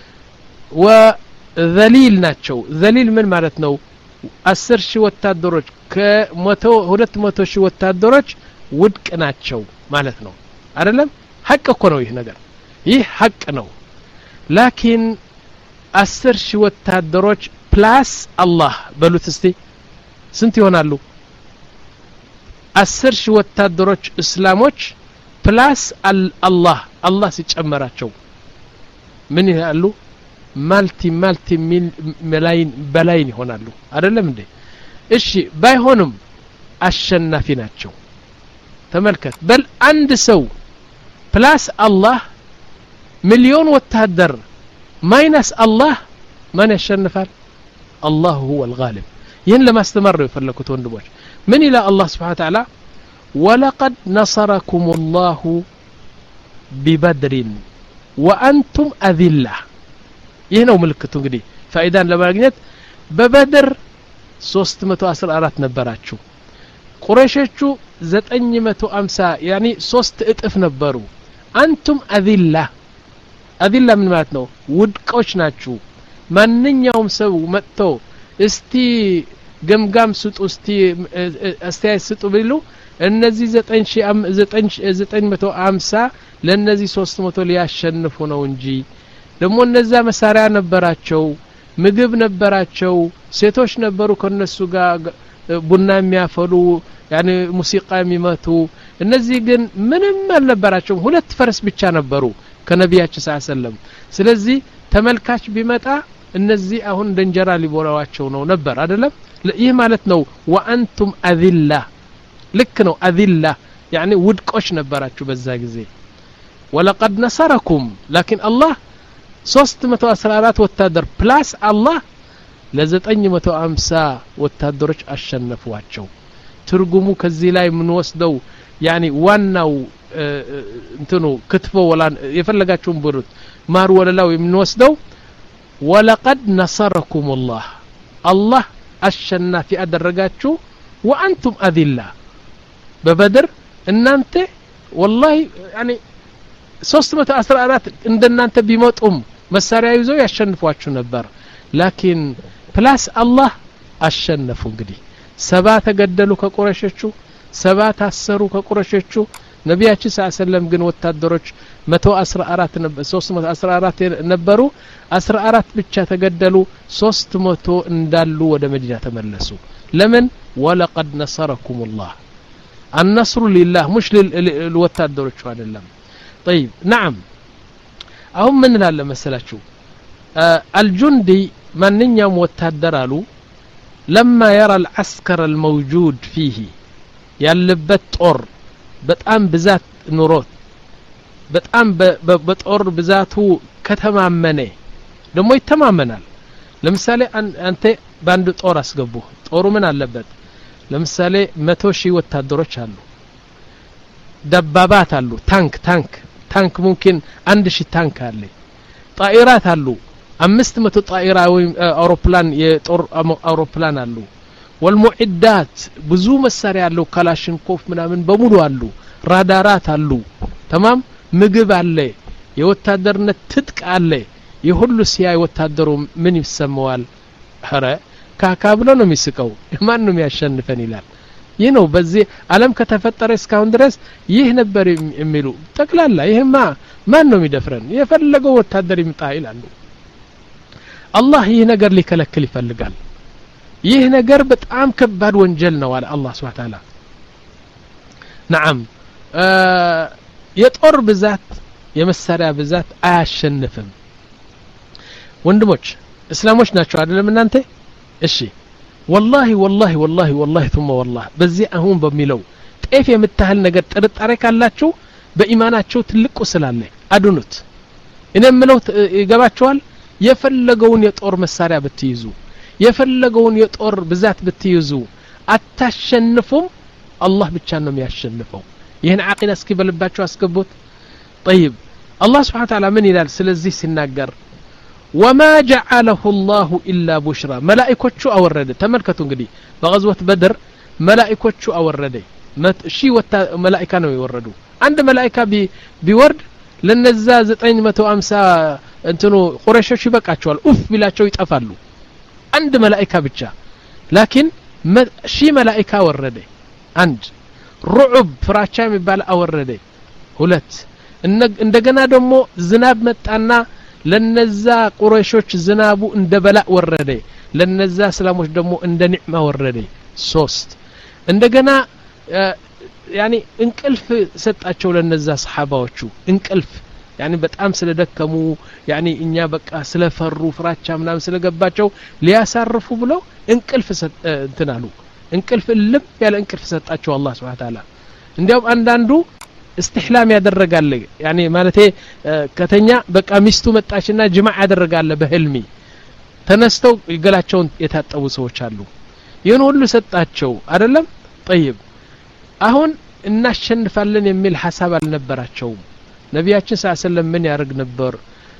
ወذليل ናቸው ذليل ምን ማለት ነው አስር ሺህ ወታደሮች ከ100 ሁለት መቶ ሺህ ወታደሮች ውድቅ ናቸው ማለት ነው አይደለም ሐቅ እኮ ነው ይህ ነገር ይህ ሐቅ ነው ላኪን አስር ሺህ ወታደሮች ፕላስ አላህ በሉት እስቲ ስንት ይሆናሉ አስር ሺህ ወታደሮች እስላሞች ፕላስ አላህ አላህ ሲጨመራቸው ምን ይላሉ ማልቲ ማልቲ ሚሊየን በላይን ይሆናሉ አይደለም እንዴ እሺ ባይሆንም አሸናፊ ናቸው ተመልከት በል አንድ ሰው ፕላስ አላህ ሚሊዮን ወታደር ማይነስ አላህ ማን ያሸንፋል አላህ هو الغالب ይህን ለማስተማር ነው የፈለኩት ወንድሞች ምን ይላ አላህ Subhanahu Wa Ta'ala ولقد نصركم الله ببدر وأنتم أذلة ይህ ነው ምልክቱ እንግዲህ ፋይዳን ለማግኘት በበድር ሶስት መቶ አስራ አራት ነበራችሁ ቁረይሾቹ ዘጠኝ መቶ ሃምሳ ያኒ ሶስት እጥፍ ነበሩ አንቱም አዚላ አዚላ ምን ማለት ነው ውድቆች ናችሁ ማንኛውም ሰው መጥቶ እስቲ ገምጋም ስጡ እስቲ አስተያየት ስጡ ቢሉ እነዚህ ዘጠኝ መቶ ሃምሳ ለነዚህ ሶስት መቶ ሊያሸንፉ ነው እንጂ ደሞ እነዛ መሳሪያ ነበራቸው ምግብ ነበራቸው ሴቶች ነበሩ ከነሱ ጋር ቡና የሚያፈሉ ያኒ ሙዚቃ የሚመቱ እነዚህ ግን ምንም አልነበራቸው ሁለት ፈረስ ብቻ ነበሩ ከነቢያችን ሰለላሁ ዐለይሂ ወሰለም ስለዚህ ተመልካች ቢመጣ እነዚህ አሁን ደንጀራ ሊቦራዋቸው ነው ነበር አይደለም ይህ ማለት ነው ወአንቱም አዚላ ልክ ነው አዚላ ያኒ ውድቆች ነበራችሁ በዛ ጊዜ ወለቀድ ነሰረኩም لكن الله ሶስት መቶ አስራ አራት ወታደር ፕላስ አላህ ለዘጠኝ መቶ ሃምሳ ወታደሮች አሸነፉዋቸው ትርጉሙ ከዚህ ላይ ምን ወስደው ያኒ ዋናው እንትኑ ክትፎ ወላ የፈለጋችሁን ብሩት ማር ወለላው የምንወስደው ወለቀድ ነሰረኩም الله الله አሸናፊ አደረጋችሁ ወአንቱም አዚላ በበድር እናንተ والله يعني ሶስት መቶ አስራ አራት እንደናንተ ቢመጡም መሳሪያ ይዘው ያሸንፏችሁ ነበር ላኪን ፕላስ አላህ አሸነፉ እንግዲህ ሰባ ተገደሉ ከቁረይሾቹ ሰባ ታሰሩ ከቁረይሾቹ ነቢያችን ሰለላሁ ዐለይሂ ወሰለም ግን ወታደሮች መቶ አስራ አራት ነበር ሶስት መቶ አስራ አራት ነበሩ አስራ አራት ብቻ ተገደሉ ሶስት መቶ እንዳሉ ወደ መዲና ተመለሱ ለምን ወለቀድ ነሰረኩም الله النصر لله مش للوتادሮቹ አይደለም طيب نعم አሁን ምን ላለ መሰላችሁ الجندي ማንኛውም ወታደር አሉ لما يرى العسكر الموجود فيه ያለበት ጦር በጣም ብዛት ኑሮት በጣም በጦር ብዛቱ ከተማመነ ደሞ ይተማመናል ለምሳሌ አንተ ባንድ ጦር አስገቡ ጦሩ ምን አለበት ለምሳሌ መቶ ሺህ ወታደሮች አሉ ደባባት አሉ ታንክ ታንክ ታንክ ممكن አንድ ሺህ ታንክ አለ ጣይራት አሉ አምስት መቶ ጣይራ ወይ አውሮፕላን የጦር አውሮፕላን አሉ والمعدات ብዙ መሳሪያ አለው ካላሽንኮፍ ምናምን በሙሉ አሉ ራዳራት አሉ تمام ምግብ አለ የወታደርነት ትጥቅ አለ የሁሉ ሲያይ ወታደሩ ምን ይሰማዋል ኧረ ካካብሎ ነው የሚስቀው ማን ነው የሚያሸንፈን ይላል ይህ ነው በዚህ ዓለም ከተፈጠረ እስካሁን ድረስ ይህ ነበር የሚሉ ተክላላ ይሄማ ማን ነው የሚደፍረን የፈለገው ወታደር ይምጣ ይላሉ አላህ ይህ ነገር ሊከለክል ይፈልጋል ይህ ነገር በጣም ከባድ ወንጀል ነው አለ አላህ Subhanahu Wa Ta'ala نعم የጦር ብዛት የመሳሪያ ብዛት አያሸንፍም ወንድሞች እስላሞች ናቸው አይደለም እናንተ እሺ والله والله والله والله ثم والله በዚህ አሁን በሚለው ጤፍ የምታህል ነገር ጥርጣሬ ካላችሁ በኢማናቸው ትልቁ ስላለ አድኑት እኔ ምለው ይገባቸዋል የፈለገውን የጦር መሳሪያ ብትይዙ የፈለገውን የጦር ብዛት ብትይዙ አታሸንፉም አላህ ብቻ ነው የሚያሸንፈው ይሄን አቂዳ እስኪ በልባችሁ አስገቡት طيب الله سبحانه وتعالى من ይላል ስለዚህ ሲናገር وما جعله الله الا بشرى ملائكوቹ አወረደ ተመልከቱ እንግዲህ በغزوة بدر መላእክቶቹ አወረደ ሺ ወታ መላእክታ ነው ይወረዱ አንድ መላእክታ ቢወርድ ለነዛ ዘጠኝ መቶ ሃምሳ እንትኑ ቁረይሾች ይበቃቸዋል ኡፍ ቢላቸው ይጠፋሉ አንድ መላእክታ ብቻ لكن ሺ መላእክታ ወረደ አንድ ሩዕብ ፍራቻ የሚባል አወረደ ሁለት እንደገና ደግሞ ዝናብ መጣና ለነዛ ቁረይሾች ዝናቡ እንደበላ ወረደ ለነዛ እስላሞች ደግሞ እንደ ኒዕማ ወረደ ሶስት እንደገና ያኒ እንቅልፍ ሰጣቸው ለነዛ ሰሃባዎቹ እንቅልፍ ያኒ በጣም ስለደከሙ ያኒ እኛ በቃ ስለፈሩ ፍራቻ ምናምን ስለገባቸው ሊያሳርፉ ብለው እንቅልፍ እንትናሉ እንቅልፍ ልብ ያለ እንቅልፍ ሰጣቸው አላህ Subhanahu Wa Ta'ala እንዲያውም አንዳንዱ استحلام ያደረጋል ያኒ ማለቴ ከተኛ በቃ ሚስቱ መጣችና ጅማዕ ያደረጋል በህልሚ ተነስተው ይገላቸውን የታጠቡ ሰዎች አሉ ይሄን ሁሉ ሰጣቸው አይደለም طيب አሁን እናሸንፋለን የሚል ሐሳብ አልነበራቸውም ነብያችን ሰለላሁ ዐለይሂ ወሰለም ምን ያርግ ነበር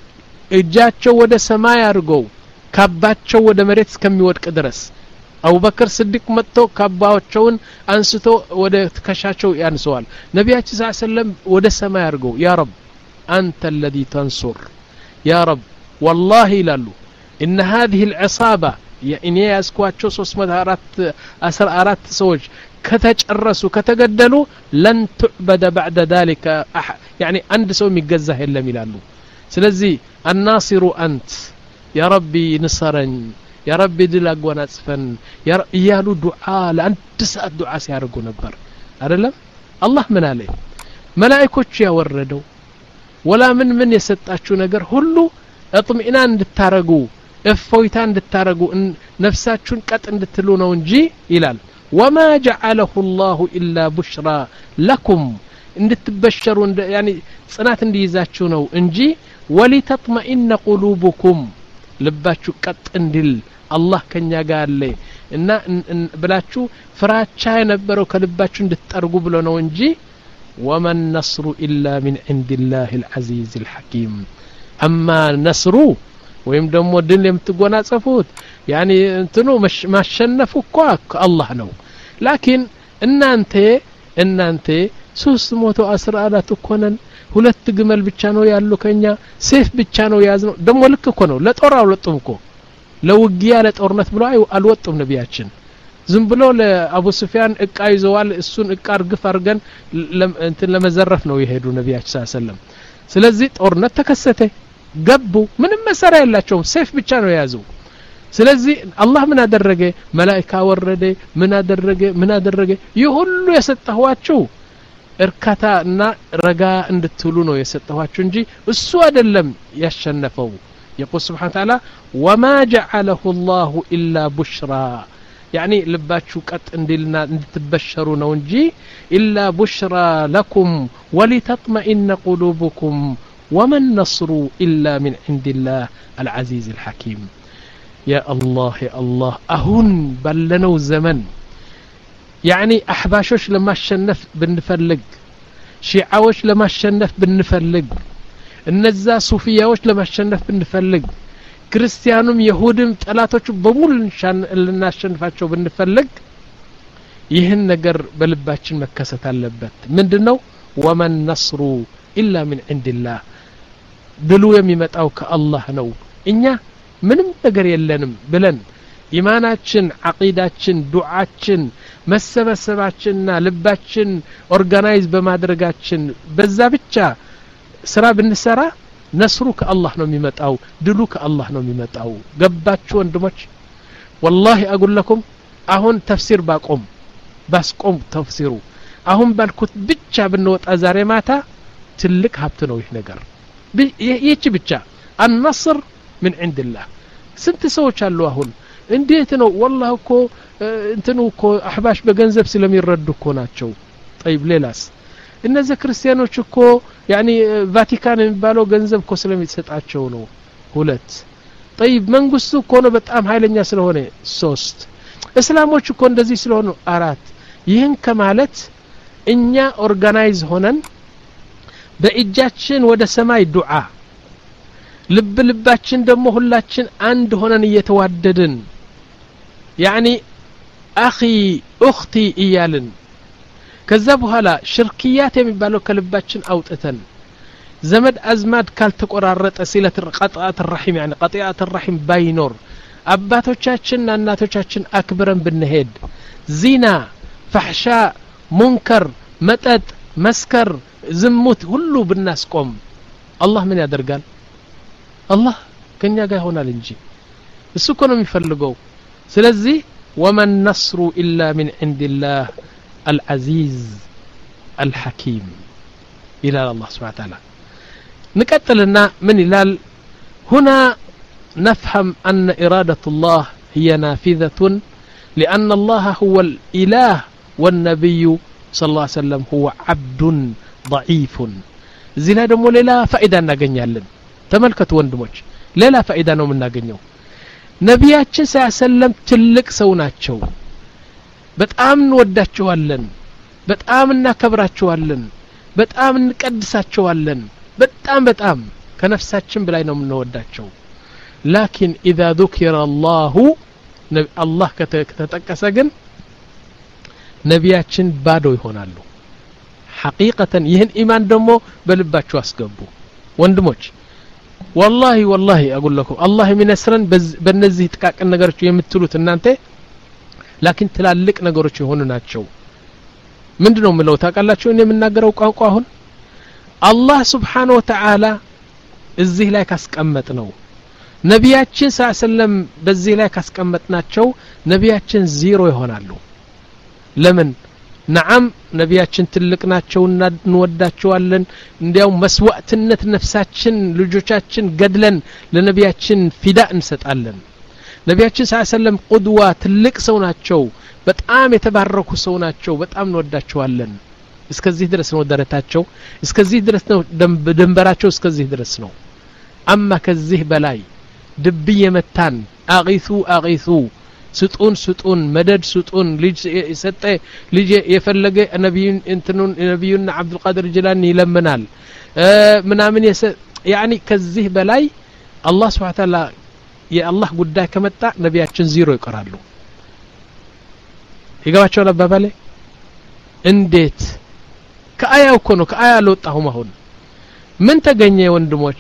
እጃቸው ወደ ሰማይ አድርገው ካባቸው ወደ መሬት እስከሚወድቅ ድረስ አቡበከር ስዲቅ መጥቶ ካባቸውን አንስቶ ወደ ትከሻቸው ያንሰዋል ነብያችን ሰለላሁ ዐለይሂ ወሰለም ወደ ሰማይ አድርገው ያ ረብ አንተ الذي تنصر يا رب والله ይላሉ ان هذه العصابه يعني ያስኳቸው ሶስት መቶ አስራ አራት ሰዎች ከተጨረሱ ከተገደሉ لن تعبد بعد ذلك يعني አንድ ሰው የሚገዛህ የለም ይላሉ ስለዚህ الناصر انت يا ربي نصرن يا ربي ድል አጓናጽፈን ያሉ ዱዓ ለአንድ ሰዓት ዱዓ ሲያደርጉ ነበር አይደለም አላህ ምን አለ መላእክቶች ያወረደው ወላ ምን ምን የሰጣችሁ ነገር ሁሉ እጥምኢናን እንድታረጉ እፎይታ እንድታረጉ ነፍሳችሁን ቀጥ እንድትሉ ነው እንጂ ይላል وما جعله الله الا بشرى لكم እንድትበሸሩ ያኒ ጽናት እንዲይዛችሁ ነው እንጂ ولتطمئن قلوبكم ልባችሁ ቀጥ እንዲል አላህ ከኛ ጋር አለ እና ብላችሁ ፍራቻ የነበረው ከልባችሁ እንድትጠርጉ ብሎ ነው እንጂ وما النصر الا من عند الله العزيز الحكيم اما النصر ወይም ደግሞ ድል የምትጎናጸፉት ያኒ እንትኑ ማሸነፉ እኮ አላህ ነው ላኪን እናንተ እናንተ ሶስት መቶ አስራ አራት እኮ ነን ሁለት ግመል ብቻ ነው ያለው ከኛ ሴፍ ብቻ ነው ያዝነው ደግሞ ልክ እኮ ነው ለጦር አልወጡም እኮ ለውጊያ ለጦርነት ብለው አልወጡም ነብያችን ዝም ብሎ ለአቡ ሱፊያን እቃ ይዘዋል እሱን እቃ አርግፍ አርገን እንትን ለመዘረፍ ነው የሄዱ ነብያችን ሰለላሁ ዐለይሂ ወሰለም ስለዚህ ጦርነት ተከሰተ ገቡ ምንም መሳሪያ የላቸውም ሴፍ ብቻ ነው ያዙ ስለዚህ አላህ ምን አደረገ መላእክት ወረደ ምን አደረገ ምን አደረገ ይሁሉ የሰጠኋችሁ እርካታና ረጋ እንድትሉ ነው የሰጠኋችሁ እንጂ እሱ አይደለም ያሸነፈው يقول سبحانه وتعالى وما جعله الله إلا بشرى يعني لباتشو قط اندلنا انتبشروا ነው እንጂ إلا بشرى لكم ولتطمئن قلوبكم وما النصر إلا من عند الله العزيز الحكيم يا الله يا الله أهون بلنو الزمن يعني أحباشوش لما الشنف بنفلق شيعوش لما الشنف بنفلق النزا صوفياوش لما الشنف بنفلق كريستيانوم يهودم طلاتوچ بمول لناشنفاچو بنفلق ይህን ነገር በልባችን መከሰት አለበት ምንድነው وما النصر إلا من عند الله ድሉ የሚመጣው ከአላህ ነው እኛ ምንም ነገር የለንም ብለን ኢማናችን አቂዳችን ዱዓችን መሰበሰባችንና ልባችን ኦርጋናይዝ በማድረጋችን በዛ ብቻ ስራ ብንሰራ ነስሩ ከአላህ ነው የሚመጣው ድሉ ከአላህ ነው የሚመጣው ገባችሁ ወንድሞች والله اقول لكم አሁን ተፍሲር ባቆም ባስቆም ተፍሲሩ አሁን ባልኩት ብቻ ብንወጣ ዛሬ ማታ ትልቅ ሀብት ነው ይህ ነገር ይህች ብቻ النصر من عند الله ስንት ሰዎች አሉ አሁን እንዴት ነው والله እኮ እንትኑ እኮ አህባሽ በገንዘብ ስለሚረዱ እኮ ናቸው طيب ሌላስ እነዚህ ክርስቲያኖች እኮ يعني ቫቲካን የሚባለው ገንዘብ እኮ ስለሚሰጣቸው ነው ሁለት طيب መንግስቱ እኮ ነው በጣም ኃይለኛ ስለሆነ ሶስት እስላሞች እኮ እንደዚህ ስለሆኑ አራት ይህን ከማለት እኛ ኦርጋናይዝ ሆነን በእጃችን ወደ ሰማይ ዱዓ ልብ ልባችን ደግሞ ሁላችን አንድ ሆነን እየተዋደድን يعني اخي اختي እያልን ከዛ በኋላ ሽርክያት የሚባለው ከልባችን አውጥተን ዘመድ አዝማድ ካልተቆራረጠ ሲለት ቀጣት الرحم يعني قطيعه الرحم ባይኖር አባቶቻችንና እናቶቻችን አክብረን ብንሄድ ዚና فحشاء منكر መጠጥ መስከር ዝሙት ሁሉ ብናስቆም አላህ ምን ያደርጋል? አላህ ከኛ ጋር ይሆናል እንጂ እሱ እኮ ነው የሚፈልገው። ስለዚህ وما النصر إلا من عند الله العزيز الحكيم إلى الله سبحانه وتعالى. نكتلنا من إلال هنا نفهم أن إرادة الله هي نافذة لأن الله هو الإله والنبي صلى الله عليه وسلم هو عبد ضعيف. زي لا دمو لا فائدة ناغنيالن تملكت وندموች ሌላ فائدة ነው የምናገኘው። ነቢያችን ሰለላሁ ዐለይሂ ወሰለም ትልቅ ሰው ናቸው። በጣም እንወዳቸዋለን፣ በጣም እናከብራቸዋለን፣ በጣም እንቀድሳቸዋለን። በጣም በጣም ከነፍሳችን በላይ ነው የምንወዳቸው። ላኪን اذا ذكر الله الله ከተጠቀሰ ግን ነቢያችን ባዶ ይሆናሉ። ሐቂቀተን ይህን ኢማን ደግሞ በልባችሁ አስገቡ ወንድሞች። والله والله اقول لكم الله يمنسرن በእነዚህ ጥቃቅን ነገሮች የምትሉት እናንተ ላኪን ትላልቅ ነገሮች የሆኑ ናቸው። ምንድነው ምለው ታውቃላችሁ? እኔ የምናገረው ቋንቋ አሁን አላህ Subhanahu Wa Ta'ala እዚህ ላይ ካስቀመጥ ነው ነቢያችን ሰለላሁ ዐለይሂ ወሰለም በዚህ ላይ ካስቀመጥናቸው ነቢያችን ዜሮ ይሆናሉ። ለምን? نعم ነቢያችን ትልቅ ናቸውና እንወዳቸዋለን። እንዲያው መስዋዕትነት ነፍሳችን ልጆቻችን ገድለን ለነቢያችን ፊዳ እንሰጣለን። ነቢያችን ሰለላሁ ዐለይሂ ወሰለም ቁድዋ ትልቅ ሰው ናቸው። በጣም የተባረኩ ሰው ናቸው። በጣም እንወዳቸዋለን። እስከዚህ ድረስ ነው ደረታቸው፣ እስከዚህ ድረስ ነው ድንበራቸው፣ እስከዚህ ድረስ ነው። አማ ከዚህ በላይ ድብ የመታን አጊሱ አጊሱ ስጡን ስጡን መደድ ስጡን ልጅ ሰጠ ልጅ የፈለገ ነብዩን እንትኑን ነብዩና አብዱል ቃድር ጅላኒ ይለምናል ምናምን ያኒ ከዚህ በላይ አላህ Subhanahu Wa Ta'ala የአላህ ጉዳይ ከመጣ ነቢያችን ዜሮ ይቀራሉ። ይገባቸዋል አባባሌ? እንዴት? ከአያው እኮ ነው። ከአያ አልወጣሁም። አሁን ምን ተገኘ ወንድሞች?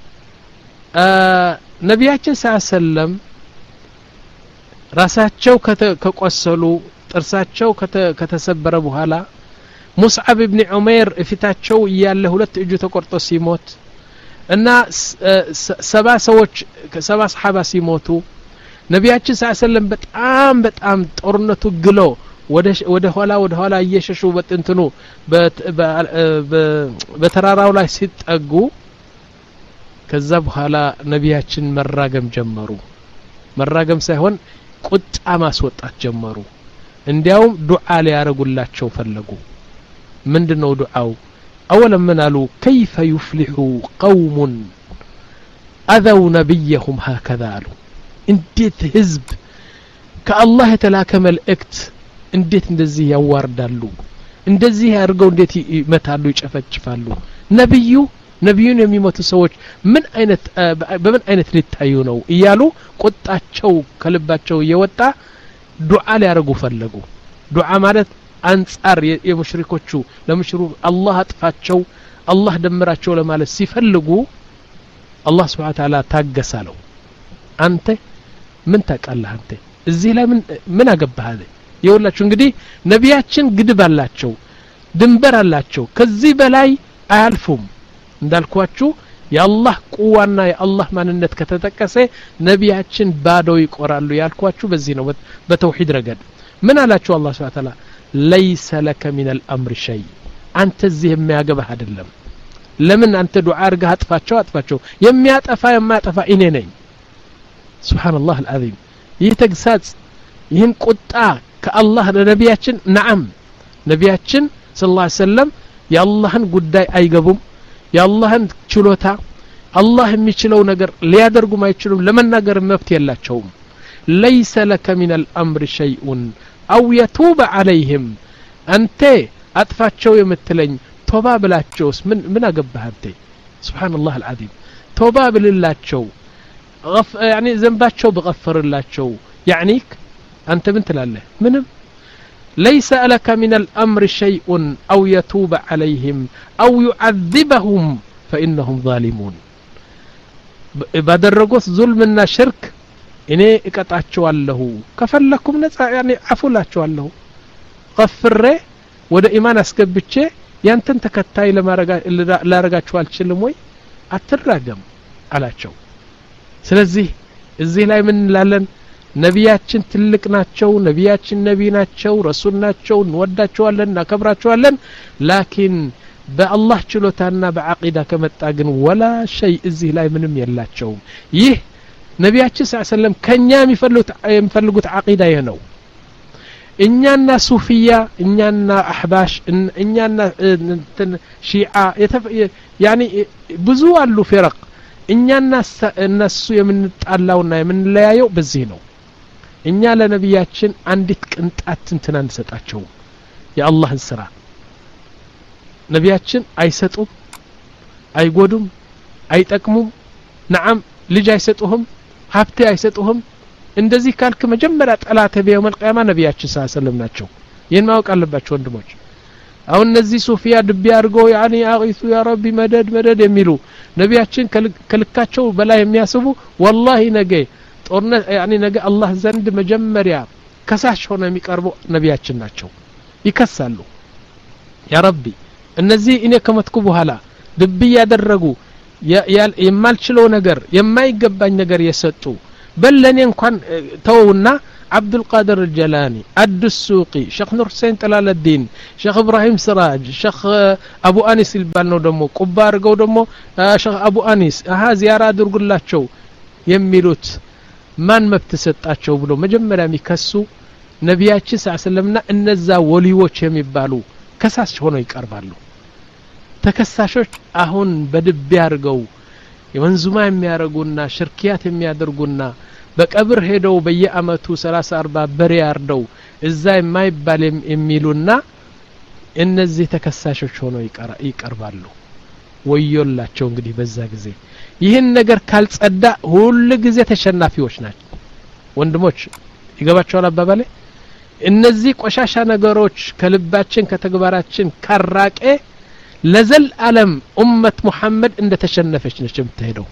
ነቢያችን ሰለላሁ ዐለይሂ ወሰለም ራሳቸው ከቆሰሉ ጥርሳቸው ከተሰበረ በኋላ ሙስዓብ ኢብኑ ዑመይር እፊታቸው ያለ ሁለት እጁ ተቆርጦ ሲሞት እና ሰባ ሰዎች ከሰባ ሰሃባ ሲሞቱ ነቢያችን ሰለላሁ ዐለይሂ ወሰለም በጣም በጣም ጦርነቱ ግሎ ወደ ወደ ኋላ ወደ ኋላ እየሸሹ በጥንትኑ በተራራው ላይ ሲጠጉ ከዛ በኋላ ነቢያችን መራገም ጀመሩ። መራገም ሳይሆን ቁጣ ማስወጣት ጀመሩ። እንዲያውም ዱዓ ሊያረጉላቸው ፈለጉ። ምንድነው ዱዓው? أولا من قالوا كيف يفلح قوم أذوا نبيهم هكذا قالوا انديت حزب كالله يتلاكم الأكت انديت اندزي يواردالو اندزي يارقو انديت يمتالو يشفجفالو نبيو ነብዩን የሚሞቱ ሰዎች ምን አይነት በምን አይነት ሊታዩ ነው እያሉ ቁጣቸው ከልባቸው የወጣ ዱዓ ሊያረጉ ፈለጉ። ዱዓ ማለት አንጻር የሙሽሪኮቹ ለሙሽሩ አላህ አጥፋቸው አላህ ደምራቸው ለማለት ሲፈልጉ አላህ Subhanahu Wa Ta'ala ታገሳለው። አንተ ምን ታቃለህ? አንተ እዚህ ላይ ምን ምን አገባህ? ይኸውላችሁ እንግዲህ ነቢያችን ግድብ አላቸው፣ ድንበር አላቸው። ከዚህ በላይ አያልፉም። እንዳልኳችሁ የአላህ ቁዋና የአላህ ማንነት ከተጠቀሰ ነቢያችን ባዶ ይቆራሉ ያልኳችሁ በዚህ ነው። በተውሂድ ረገድ ምን አላችሁ? አላህ Subhanahu Wa Ta'ala ليس لك من الامر شيء አንተ እዚህ የሚያገባህ አይደለም። ለምን አንተ ዱዓ አርጋህ አጥፋቸው አጥፋቸው የሚያጠፋ የማያጠፋ እኔ ነኝ። ሱብሃንአላህ العظيم ይህ ተግሳጽ ይህን ቁጣ ከአላህ ለነቢያችን ነዓም ነቢያችን ሰለላሁ ዐለይሂ ወሰለም የአላህን ጉዳይ አይገቡም። የአላህን ችሎታ አላህ የሚችለው ነገር ሊያደርጉ ማይችሉም ለመናገር መብት የላቸውም። ليس لك من الامر شيء او يتوب عليهم انت اطفاቸው የምትለኝ ቶባ ብላቸውስ ምን ምን አገባህ አንተ? ሱብሃንአላህ العظيم ቶባ ብልላቸው غف يعني ዘንባቸው በغفرላቸው يعني አንተ ምን ትላለህ? ምንም ليس لك من الامر شيء او يتوب عليهم او يعذبهم فانهم ظالمون ባደረጉት ዙልምና ሽርክ እኔ እቀጣቸዋለሁ ከፈለኩም ነፃ يعني አፉላቸዋለሁ غفሬ ወደ ኢማን አስገብቼ ያንተን ተከታይ ለማረጋ ላረጋችሁ አልችልም ወይ አትራገም አላቸው ስለዚህ እዚህ ላይ ምን እንላለን ነቢያችን ትልቅ ናቸው ነቢያችን ነብይ ናቸው ረሱል ናቸው እንወዳቸዋለን እናከብራቸዋለን ላኪን በአላህ ችሎታና በአቂዳ ከመጣ ግን ወላ ሸይ እዚህ ላይ ምንም የላቸው ይህ ነቢያችን ሰለላሁ ዐለይሂ ወሰለም ከኛ የሚፈልጉት የሚፈልጉት አቂዳ ይሄ ነው እኛና ሱፊያ እኛና አህባሽ እኛና ሺዓ ያኒ ብዙ አሉ ፍረቅ እኛና እነሱ የምንጣላውና የምንለያየው በዚህ ነው እኛ ለነቢያችን አንዲት ቅንጣት እንትን አንሰጣቸው የአላህን ስራ ነቢያችን አይሰጡም አይጎዱም አይጠቅሙም ነዓም ልጅ አይሰጡህም ሀብት አይሰጡህም እንደዚህ ካልክ መጀመሪያ ጠላተ በየውም القيامه ነቢያችን ሰለላሁ ዐለይሂ ወሰለም ናቸው ይሄን ማወቅ አለባችሁ ወንድሞች አሁን እነዚህ ሶፊያ ድብ ያርገው ያኒ አቂሱ ያ ረቢ መደድ መደድ የሚሉ ነቢያችን ከልካቸው በላይ የሚያስቡ والله ነገ ጦርነት ያኒ ነገ አላህ ዘንድ መጀመሪያ ከሳሽ ሆነ የሚቀርቡ ነቢያችን ናቸው ይከሳሉ ያ ረቢ እነዚህ እኔ ከመትኩ በኋላ ድብ ያደረጉ የማልችለው ነገር የማይገባኝ ነገር የሰጡ በለኔ እንኳን ተውና عبد القادر الجلاني الدسوقي شيخ نور حسين طلال الدين شيخ ابراهيم سراج شيخ ابو انيس البانو دمو قبار غو دمو شيخ ابو انيس ها زياره አድርጉላቸው የሚሉት ማን መብት ሰጣቸው ብሎ መጀመሪያ የሚከሱ ነቢያችን ሰለላሁ ዐለይሂ ወሰለምና እነዛ ወሊዎች የሚባሉ ከሳሽ ሆነው ይቀርባሉ ተከሳሾች አሁን በድብ ያርገው የመንዙማ የሚያረጉና ሽርኪያት የሚያደርጉና በቀብር ሄደው በየአመቱ ሰላሳ አርባ በሬ ያርደው እዛ የማይባል የሚሉና እነዚህ ተከሳሾች ሆነው ይቀርባሉ ወዮላቸው እንግዲህ በዛ ጊዜ ይህን ነገር ካልጸዳ ሁሉ ጊዜ ተሸናፊዎች ናቸው ወንድሞች ይገባቸዋል አባባሌ እነዚህ ቆሻሻ ነገሮች ከልባችን ከተግባራችን ካራቀ ለዘል ዓለም ኡመት ሙሐመድ እንደ ተሸነፈች ነች የምትሄደው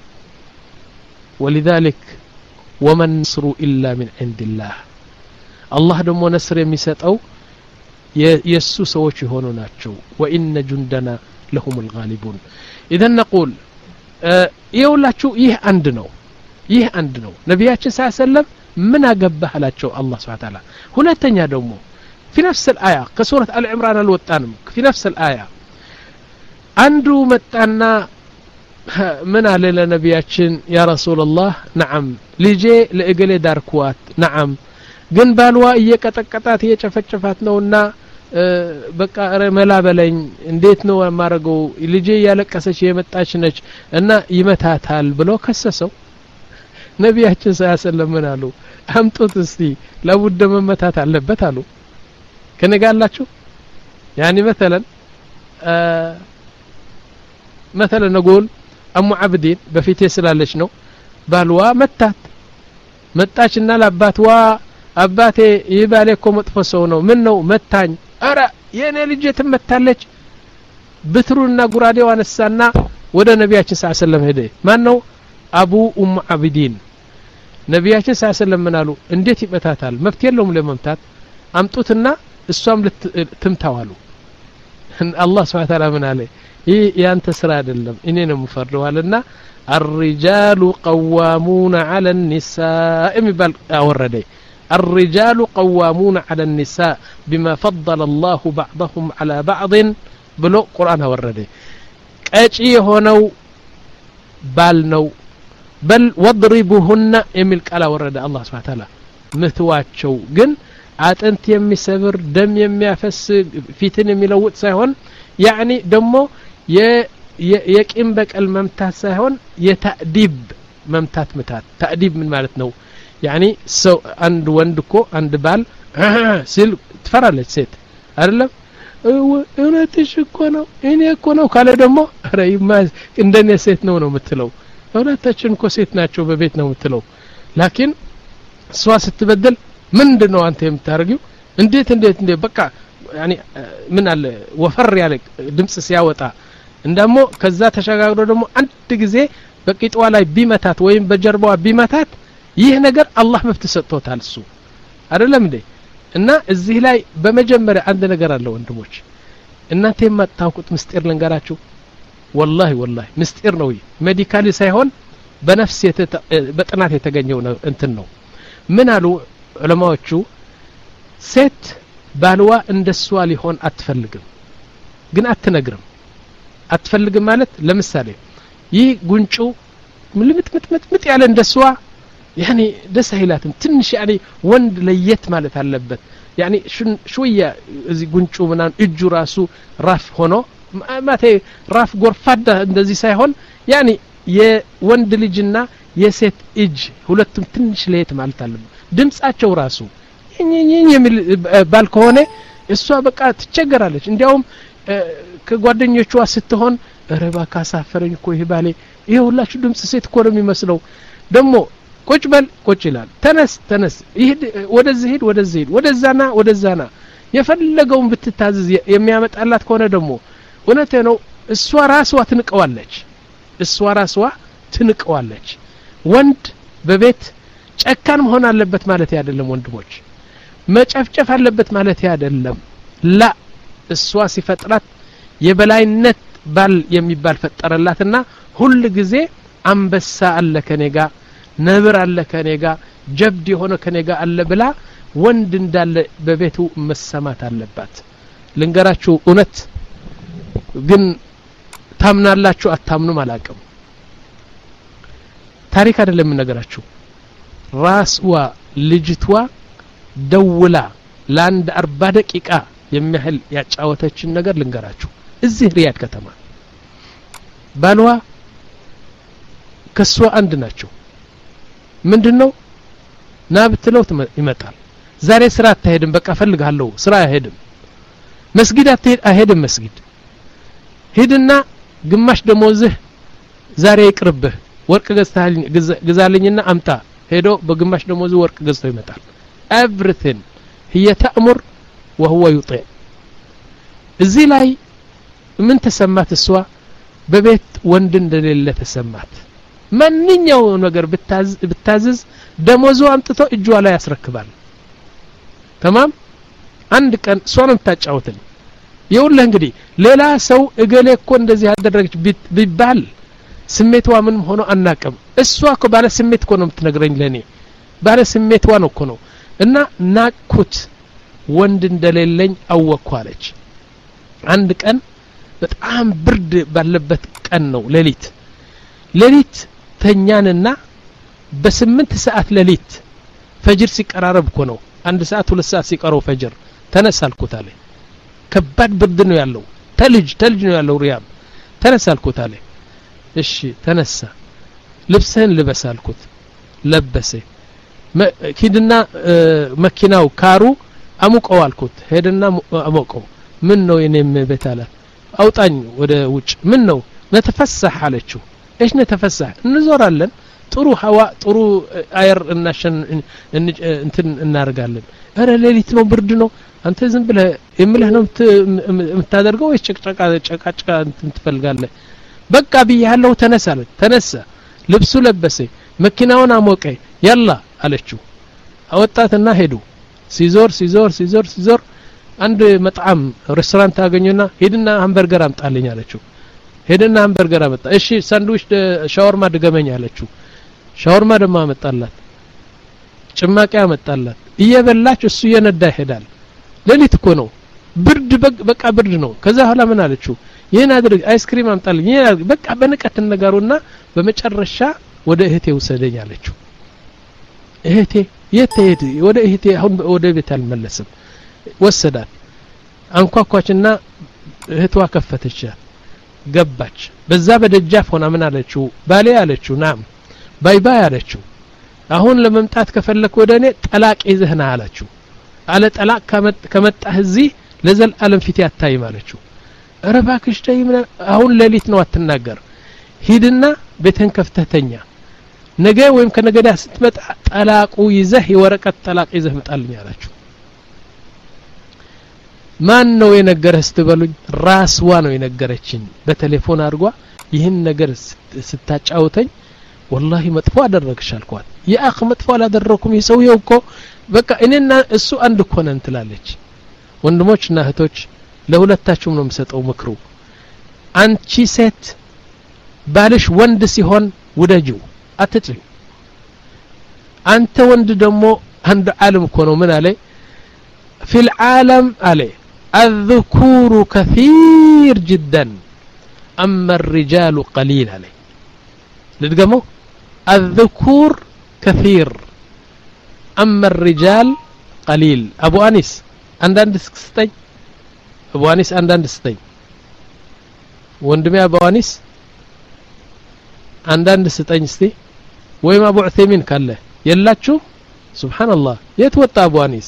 ولذلك ومن نصر الا من عند الله الله ደሞ ነስር የሚሰጠው የሱ ሰዎች ይሆኑ ናቸው وان جندنا لهم الغالبون اذا نقول ይውላችሁ ይህ አንድ ነው ይህ አንድ ነው ነቢያችን ሰለላሁ ዐለይሂ ወሰለም ምን አገባህላቸው አላህ Subhanahu Wa Ta'ala ሁለተኛ ደግሞ في نفس الايه كسوره ال عمران الوطانم في نفس الايه አንዱ መጣና ምን አለ ለነቢያችን ያ ረሱላህ ነዓም ልጄ ለእገሌ ዳርኳት ነዓም ግን ባልዋ እየቀጠቀጣት እየጨፈጨፋት ነውና በቃ ረመላበለኝ እንዴት ነው ማረገው ልጄ ያለቀሰች የመጣች ነች እና ይመታታል ብሎ ከሰሰው ነቢያችን ሰለላሁ ዐለይሂ ወሰለም ምን አሉ አምጡት እስቲ ለቡደ መመታት አለበት አሉ ከነጋላችሁ ያኒ مثلا مثلا نقول ام عبدين بفيته سلالش ነው ባልዋ መታት መጣችና ለአባትዋ አባቴ ይባሌ እኮ መጥፎ ሰው ነው ምን ነው መታኝ አረ የኔ ልጅ ተመታለች ብትሩና ጉራዴው አነሳና ወደ ነቢያችን ሰለላሁ ዐለይሂ ወሰለም ሄደ ማን ነው አቡ ኡም አብዲን ነቢያችን ሰለላሁ ዐለይሂ ወሰለም ምን አሉ እንዴት ይመታታል መፍት የለውም ለመምታት አምጡትና እሷም ልትምታዋሉ አላህ Subhanahu Wa Ta'ala ምን አለ ይህ ያንተ ስራ አይደለም እኔ ነው የምፈርደዋልና الرجال قوامون على النساء مبال أورده الرجال قوامون على النساء بما فضل الله بعضهم على بعض بلو قرآن أورده أجي هونو بالنو بل واضربوهن يملك على ورده الله سبحانه وتعالى مثواتشو جن አጥንት የሚሰብር ደም የሚያፈስ ፊትን የሚለውጥ ሳይሆን يعني ደሞ የቂም በቀል መምታት ሳይሆን የታዲብ መምታት መታት ታዲብ ምን ማለት ነው يعني ሰው አንድ ወንድ እኮ አንድ ባል ሲል ትፈራለች ሴት አይደለም እውነትሽ እኮ ነው እኔ እኮ ነው ካለ ደግሞ ረይማ እንደኔ ሴት ነው ነው የምትለው እውነታችን እኮ ሴት ናቸው በቤት ነው የምትለው ላኪን እሷ ስትበደል ምንድነው አንተ የምታረጊው እንዴት እንዴት እንዴ በቃ يعني ምን አለ ወፈር ያለ ድምጽ ሲያወጣ እንደሞ ከዛ ተሸጋግሮ ደግሞ አንድ ጊዜ በቂጧ ላይ ቢመታት ወይም በጀርባዋ ቢመታት ይህ ነገር አላህ መፍት ሰጥቶታል እሱ አይደለም እንዴ እና እዚህ ላይ በመጀመሪያ አንድ ነገር አለ ወንድሞች እናንተ የማታውቁት ምስጢር ልንገራችሁ والله والله ምስጢር ነው ሜዲካሊ ሳይሆን በነፍስ በጥናት የተገኘው እንትን ነው ምን አሉ ዑለማዎቹ ሴት ባልዋ እንደሷ ሊሆን አትፈልግም ግን አትነግርም አትፈልግም ማለት ለምሳሌ ይህ ጉንጩ ምልምት ምት ምት ያለ እንደሷ يعني ደስ አይላትም ትንሽ يعني ወንድ ለየት ማለት አለበት يعني شويه እዚህ ጉንጩ ምናን እጁ ራሱ ራፍ ሆኖ ማቴ ራፍ ጎርፋዳ እንደዚህ ሳይሆን يعني የወንድ ልጅና የሴት እጅ ሁለቱም ትንሽ ለየት ማለት አለበት ድምጻቸው ራሱ የሚል ባልከሆነ እሷ በቃ ትቸገራለች እንዲያውም ከጓደኞቿ ስትሆን ረባ ካሳፈረኝ እኮ ይሄ ባሌ ይሄ ሁላችሁ ድምጽ ሴት እኮ ነው የሚመስለው ደሞ ቁጭ በል ቁጭ ይላል ተነስ ተነስ ይሄድ ወደዚህ ሄድ ወደዚህ ሄድ ወደዛና ወደዛና የፈለገውን ብትታዘዝ የሚያመጣላት ከሆነ ደሞ እውነቴ ነው እሷ ራስዋ ትንቀዋለች እሷ ራስዋ ትንቀዋለች ወንድ በቤት ጨካን መሆን አለበት ማለት አይደለም ወንድሞች መጨፍጨፍ አለበት ማለት አይደለም ላ እሷ ሲፈጥራት የበላይነት ባል የሚባል ፈጠረላትና ሁሉ ጊዜ አንበሳ አለ ከኔጋ ነብር አለ ከኔጋ ጀብድ የሆነ ከኔጋ አለ ብላ ወንድ እንዳለ በቤቱ መሰማት አለባት ልንገራችሁ እውነት ግን ታምናላችሁ አታምኑም አላቀም ታሪክ አይደለም ነገራችሁ ራስዋ ልጅቷ ደውላ ለአንድ አርባ ደቂቃ የሚያህል ያጫወተችን ነገር ልንገራችሁ እዚህ ሪያድ ከተማ ባልዋ ከሷ አንድ ናቸው ምንድነው ናብትለው ይመጣል ዛሬ ስራ አትሄድም በቃ ፈልጋለሁ ስራ አይሄድም መስጊድ አትሄድም መስጊድ ሄድና ግማሽ ደሞዝህ ዛሬ ይቅርብህ ወርቅ ገዝታልኝ ግዛልኝና አምጣ ሄዶ በግማሽ ደሞዝ ወርቅ ገዝቶ ይመጣል everything هي تأمر وهو يطيع እዚህ ላይ ምን ተሰማት እሷ በቤት ወንድ እንደሌለ ተሰማት ማንኛው ነገር ብታዝዝ ደሞዙ አምጥቶ እጇ ላይ ያስረክባል تمام አንድ ቀን ሷንም ታጫውተኝ ይውልህ እንግዲህ ሌላ ሰው እገሌ እኮ እንደዚህ ያደረገች ቢባል ስሜቷ ምን ሆኖ አናቀም እሷ እኮ ባለ ስሜት እኮ ነው የምትነግረኝ ለኔ ባለ ስሜቷ ነው እኮ ነው እና ናቁት ወንድ እንደሌለኝ አወኳለች አንድ ቀን በጣም ብርድ ባለበት ቀን ነው ሌሊት ሌሊት ተኛንና በስምንት ሰዓት ሌሊት ፈጅር ሲቀራረብ እኮ ነው አንድ ሰዓት ሁለት ሰዓት ሲቀረው ፈጅር ተነሳልኩት አለ ከባድ ብርድ ነው ያለው ተልጅ ተልጅ ነው ያለው ሪያም ተነሳልኩት አለ እሺ ተነሳ ልብስህን ልበሳልኩት ለበሰ ኪድና መኪናው ካሩ አሙቀው አልኩት ሄድና አሙቀው ምን ነው የኔም ቤት አለ አውጣኝ ወደ ውጭ ምን ነው ነተፈሰህ አለችው ايش نتفسح እንዞራለን ጥሩ ሀዋ ጥሩ አየር እናሽን እንትን እናርጋለን አረ ሌሊት ነው ብርድ ነው አንተ ዝም ብለህ የምልህ ነው የምታደርገው ወይስ ጨቅጨቃ ጨቃጨቃ እንትን ትፈልጋለህ በቃ ቢያለው ተነሳለ ተነሳ ልብሱ ለበሰ መኪናውን አሞቀ ያላ አለችው አወጣትና ሄዱ ሲዞር ሲዞር ሲዞር ሲዞር አንድ መጣም ሬስቶራንት አገኘና ሄድና ሃምበርገር አምጣልኝ አለችው ሄድና ሃምበርገር አመጣ እሺ ሳንድዊች ሻወርማ ድገመኝ አለችው ሻወርማ ደማ አመጣላት ጭማቂ አመጣላት እየበላች እሱ የነዳ ይሄዳል ሌሊት እኮ ነው ብርድ በቃ ብርድ ነው ከዛ ኋላ ምን አለችው ይሄን አድርግ አይስክሪም አምጣልኝ በቃ በንቀት ነገሩና በመጨረሻ ወደ እህቴ ወሰደኝ አለችው እህቴ የት ወደ እህቴ አሁን ወደ ቤት አልመለስም ወሰዳት አንኳኳችና እህቷ ከፈተች ገባች በዛ በደጃፍ ሆና ምን አለችው ባሌ አለችው ናም ባይ ባይ አለችው አሁን ለመምጣት ከፈለክ ወደኔ ጠላቅ ይዘህና አለችው አለ ጠላቅ ከመጣህ እዚህ ለዘል ዓለም ፊት ያታይ ማለችው ረባክሽ ተይምና አሁን ሌሊት ነው አትናገር ሂድና ቤተን ከፍተተኛ ነገ ወይም ከነገዳ ስትመጣ ጠላቁ ይዘህ የወረቀት ጠላቅ ይዘህ መጣልኝ አለችው ማን ነው የነገረህ ስትበሉኝ ራስዋ ነው የነገረችኝ በቴሌፎን አድርጓ ይህን ነገር ስታጫውተኝ والله መጥፎ አደረግሽ አልኳት ያአኽ መጥፎ አላደረኩም ይሰውየው እኮ በቃ እኔና እሱ አንድ እኮ ነን ትላለች ወንድሞችና እህቶች ለሁለታችሁም ነው የምሰጠው ምክሩ አንቺ ሴት ባልሽ ወንድ ሲሆን ውደጂው አትጥሪ አንተ ወንድ ደግሞ አንድ ዓለም እኮ ነው ምን አለ في العالم عليه الذكور كثير جدا أما الرجال قليل عليه لتقموا الذكور كثير أما الرجال قليل أبو أنيس عندنا دستي أبو أنيس عندنا دستي وندمي أبو أنيس عندنا دستي نستي ويما أبو عثيمين قال له يلاتشو سبحان الله يتوتى أبو أنيس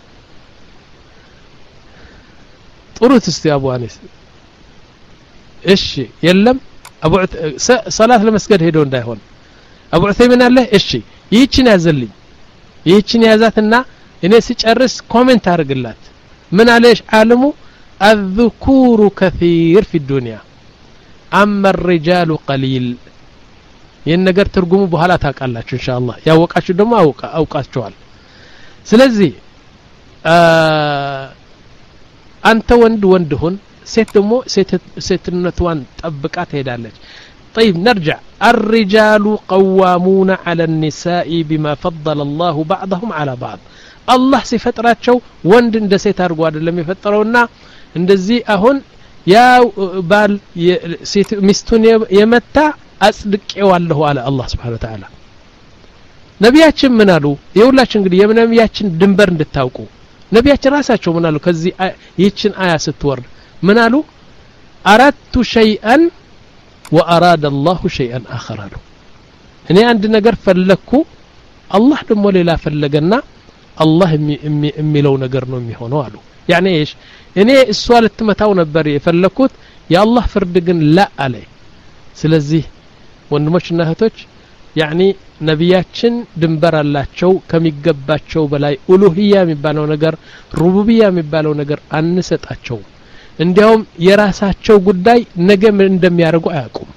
طرت استي أبو أنيس إيش يلم أبو عث... صلاة المسجد هيدون دايهون أبو عثيمين قال له إيش ييتشن يازلي ييتشن يازاتنا إني سيجرس كومنت أرجلات من عليش عالمه الذكور كثير في الدنيا أما الرجال قليل ينقر ترجموا بحالات هكالاتش إن شاء الله يا وقعش دم أوقع أوقع شوال سلزي آه أنت وند وندهن ست مو ست ست نتوان طبقات هيدالج طيب نرجع الرجال قوامون على النساء بما فضل الله بعضهم على بعض الله ሲፈጥራቸው ወንድ እንደ ሴት አድርጎ አይደለም የፈጠረውና እንደዚህ አሁን ያ ባል ሴት ሚስቱን የመታ አጽድቄዋለሁ አለ አላህ Subhanahu Wa Ta'ala ነቢያችን ምን አሉ ይኸውላችሁ እንግዲህ የነቢያችን ድንበር እንድታውቁ ነቢያችን ራሳቸው ምን አሉ ከዚህ ይህችን አያ ስትወርድ ምን አሉ አራቱ ሸይአን ወአራደ الله شيئا آخر አሉ እኔ አንድ ነገር ፈለኩ አላህ ደግሞ ሌላ ፈለገና አላህ የሚለው ነገር ነው የሚሆነው አሉ يعني ايش እኔ እሷ ልትመታው ነበር የፈለኩት የአላህ ፍርድ ግን ላ አለ ስለዚህ ወንድሞችና እህቶች يعني ነቢያችን ድንበር አላቸው ከሚገባቸው በላይ ኡሉሂያ የሚባለው ነገር ሩቡቢያ የሚባለው ነገር አንሰጣቸው እንዲያውም የራሳቸው ጉዳይ ነገ ምን እንደሚያደርጉ አያውቁም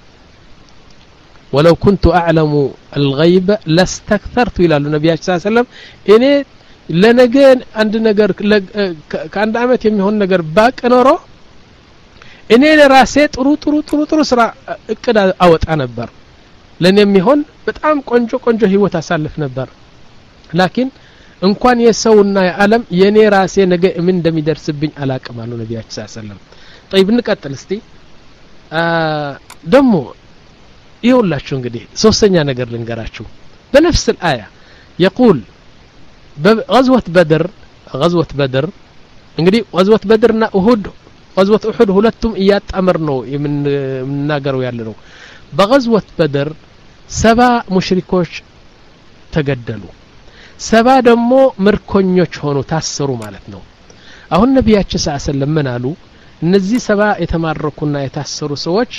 ولو كنت أعلم الغيب لاستكثرت إلى النبي صلى الله عليه وسلم إني لنجن عند نجر كعند عمت يمهون نجر باك نورو إني لراسيت روت روت روت روت سرع كده أوت أنا بر لأن يمهون بتعم كونجو كونجو هو تسلف نبر لكن إن كان يسوون يعلم يني راسي نجا من دم يدرس بين على كمان النبي صلى الله عليه وسلم طيب نكتل استي آه دمو يقوللاችሁ እንግዲህ ሶስተኛ ነገር ልንገራችሁ በነፍስ الآية يقول غزوة بدر غزوة بدر እንግዲህ غزوة بدرና أحد غزوة أحد ሁለቱም እያጣመር ነው የምንናገረው ያለ ነው በغزوة بدر ሰባ ሙሽሪኮች ተገደሉ ሰባ ደግሞ ምርኮኞች ሆኑ ታሰሩ ማለት ነው አሁን ነብያችን ሰለላሁ ዐለይሂ ወሰለም ምን አሉ እነዚህ ሰባ የተማረኩና የታሰሩ ሰዎች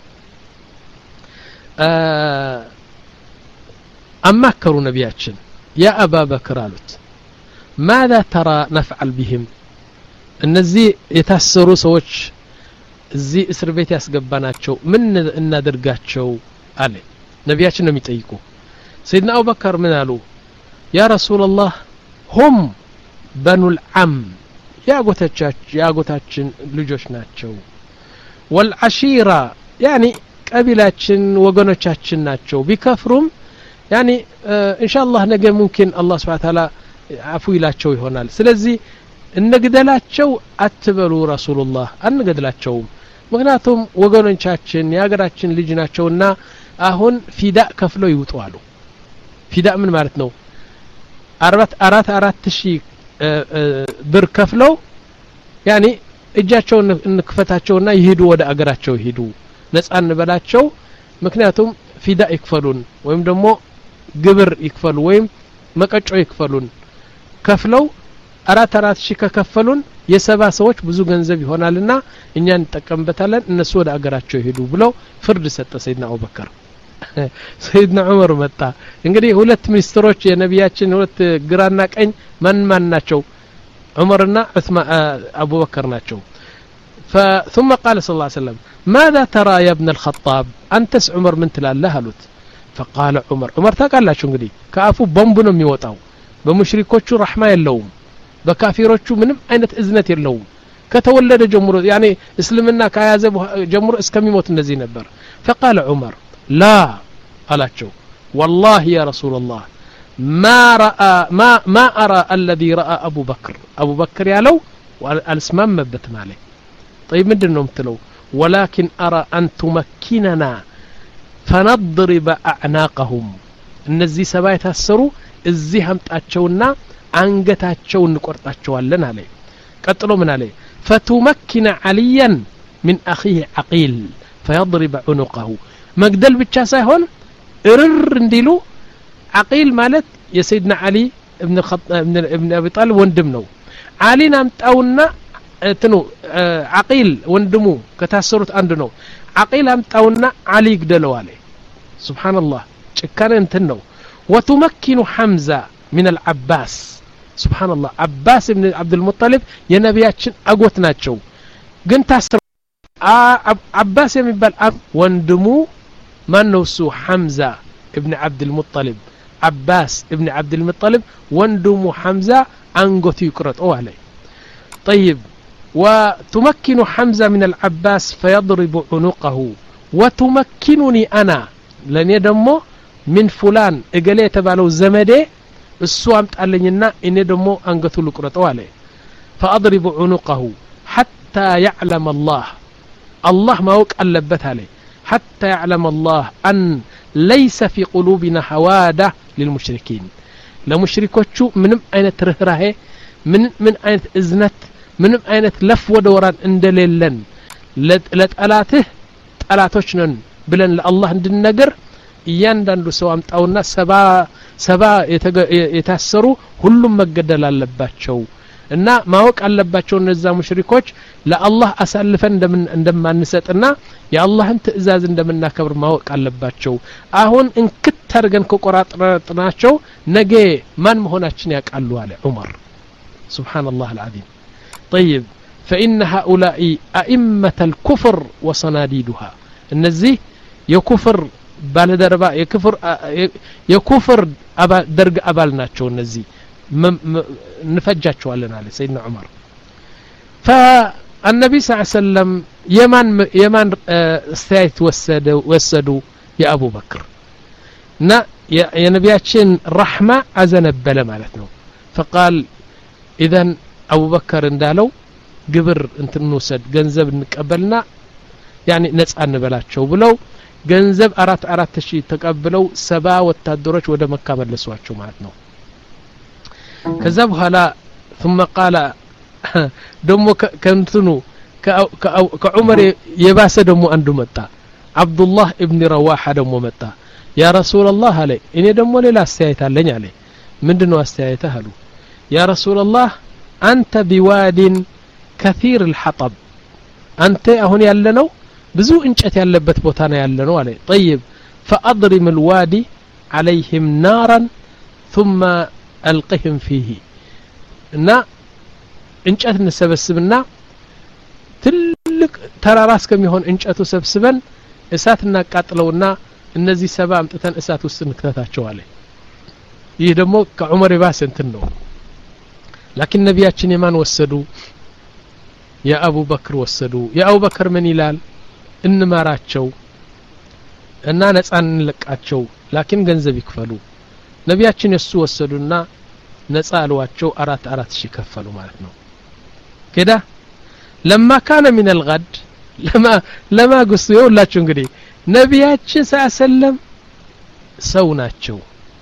أمكروا نبياتشن يا أبا بكر قالت ماذا ترى نفعل بهم النزي يتسروا سوتش زي اسر بيت ياسقباناتشو من النادرقاتشو قال نبياتشن ميتيكو سيدنا أبو بكر من قالوا يا رسول الله هم بنو العم يا قوتاتش يا قوتاتشن لجوشناتشو والعشيرة يعني قبيلاتችን ወገኖቻችን ናቸው ቢከፍሩም يعني ان شاء الله ነገ ممكن الله سبحانه وتعالى አፉ ይላቸው ይሆናል ስለዚህ እንግደላቸው አትበሉ ረሱላህ አንገድላቸው ምክንያቱም ወገኖቻችን ያገራችን ልጅ ናቸውና አሁን ፊዳ ከፍለው ይውጣሉ ፊዳ ምን ማለት ነው አራት አራት አራት ሺህ ብር ከፍለው يعني እጃቸውን እንክፈታቸውና ይሄዱ ወደ አገራቸው ይሄዱ ነፃን በላቸው ምክንያቱም ፊዳ ይክፈሉን ወይም ደግሞ ግብር ይክፈሉ ወይም መቀጮ ይክፈሉን ከፍለው አራት አራት ሺህ ከከፈሉን የሰባ ሰዎች ብዙ ገንዘብ ይሆናልና እኛ እንጠቀምበታለን እነሱ ወደ አገራቸው ይሄዱ ብለው ፍርድ ሰጠ ሰይድና አቡበከር ሰይድና ዑመር መጣ እንግዲህ ሁለት ሚኒስትሮች የነቢያችን ሁለት ግራና ቀኝ ማን ማን ናቸው ዑመርና ዑስማን አቡበከር ናቸው ثم قال صلى الله عليه وسلم ماذا ترى يا ابن الخطاب أنتس عمر من تلاله هلوت فقال عمر عمر تقال لا شو نقدي كافو بومبنو ميوطاو بمشركوچو رحمه يلوم بكافيروچو منم عينت اذنت يلوم ከተወለደ ጀምሮ يعني እስልምና ከያዘ ጀምሮ እስከሚሞት እንደዚህ ነበር فقال عمر لا አላቸው والله يا رسول الله ما راى ما ما ارى الذي راى ابو بكر ابو بكر ያለው አልስማመበት ማለት طيب ምንድነው የምትለው ولكن ارى ان تمكننا فنضرب اعناقهم እነዚህ ሰባ የታሰሩ እዚህ አምጣቸውና አንገታቸውን እንቆርጣቸዋለን አለ ቀጥሎ ምን አለ فتمكن عليا من اخيه عقيل فيضرب عنقه مقدل ብቻ ሳይሆን እርር እንዲሉ عقيل ማለት የሰይድና አሊ ابن الخطاب ابن ابي طالب ወንድም ነው አሊን አምጣውና እንትኑ عقيل ወንድሙ ከታሰሩት አንዱ ነው عقيل አምጣውና አሊ ይግደለው አለ سبحان الله ጭካኔ እንትን ነው وتمكن حمزه من العباس سبحان الله عباس ابن عبد المطلب የነቢያችን አጎት ናቸው ግን ታስረ عباس የሚባል ወንድሙ ማን ነው እሱ حمزه ابن عبد المطلب عباس ابن عبد المطلب وندم حمزه انغوت يقرطوا عليه طيب وتمكن حمزه من العباس فيضرب عنقه وتمكنني انا لن يدمو من فلان اجلي يتبالو زمدي እሱ አምጣለኝና እኔ ደሞ አንገቱ ልቁረጠው አለ فاضرب عنقه حتى يعلم الله الله ما وق አለበት አለ حتى يعلم الله ان ليس في قلوبنا حواده للمشركين ለሙሽሪኮቹ ምንም አይነት ርህራሄ ምን ምን አይነት እዝነት ምንም አይነት ለፍ ወደወራን እንደሌለን ለጠላትህ ጠላቶች ነን ብለን ለአላህ እንድንነገር እያንዳንዱ ሰው አምጣውና ሰባ ሰባ የታሰሩ ሁሉም መገደል አለባቸው እና ማወቅ አለባቸው እነዛ ሙሽሪኮች ለአላህ አሳልፈን እንደምን እንደማንሰጥና የአላህን ትእዛዝ እንደምናከብር ማወቅ አለባቸው አሁን እንክት አድርገን ከቆራጥናቸው ነገ ማን መሆናችን ያቃሉ አለ ዑመር سبحان الله العظيم طيب فإن هؤلاء أئمة الكفر وصناديدها النزيه يكفر ባለደርባ የክፍር የኩፍር ደርግ አባል ናቸው እነዚህ እንፈጃቸዋለን አለ ሰይድና ዑመር فالنبي صلى الله عليه وسلم يمان يمان استيت وسد وسدوا يا ابو بكر نا يا نبياتين رحمه አዘነበለ ማለት ነው فقال اذا ابو بكر እንዳለው ግብር እንትን ወሰድ ገንዘብ እንቀበልና يعني ነፃ እንበላቸው ብለው ገንዘብ አራት አራት ሺህ ተቀብለው ሰባ ወታደሮች ወደ መካ መለሷቸው ማለት ነው ከዛ በኋላ ثم قال ደሞ ከንትኑ ከዑመር የባሰ ደሞ አንዱ መጣ አብዱላህ ኢብኑ ረዋሃ ደሞ መጣ ያ ረሱላህ አለ እኔ ደሞ ሌላ አስተያየት አለኝ አለ ምንድነው አስተያየት አሉ ያ ረሱላህ አንተ ቢዋዲን كثير الحطب አንተ አሁን ያለነው ብዙ እንጨት ያለበት ቦታ ነው ያለነው አለ طيب فاضرم الوادي عليهم نارا ثم القهم فيه እና እንጨት እንሰበስብና ትልቅ ተራራስ ከሚሆን እንጨቱ ሰብስበን እሳት እናቃጥለውና እነዚህ ሰባ አምጥተን እሳት ውስጥ እንከታቸው አለ ይህ ደግሞ ከዑመር ይባስ እንትን ነው لكن ነብያችን የማን ወሰዱ ያ አቡ በክር ወሰዱ ያ አቡ በክር ምን ይላል እንማራቸው እና ነፃን እንለቃቸው لكن ገንዘብ ይከፈሉ ነብያችን እሱ ወሰዱና ነፃ አልዋቸው አራት አራት ሺህ ከፈሉ ማለት ነው كده لما كان من الغد لما لما قصوا يقولላችሁ እንግዲህ ነብያችን ሰለም ሰው ናቸው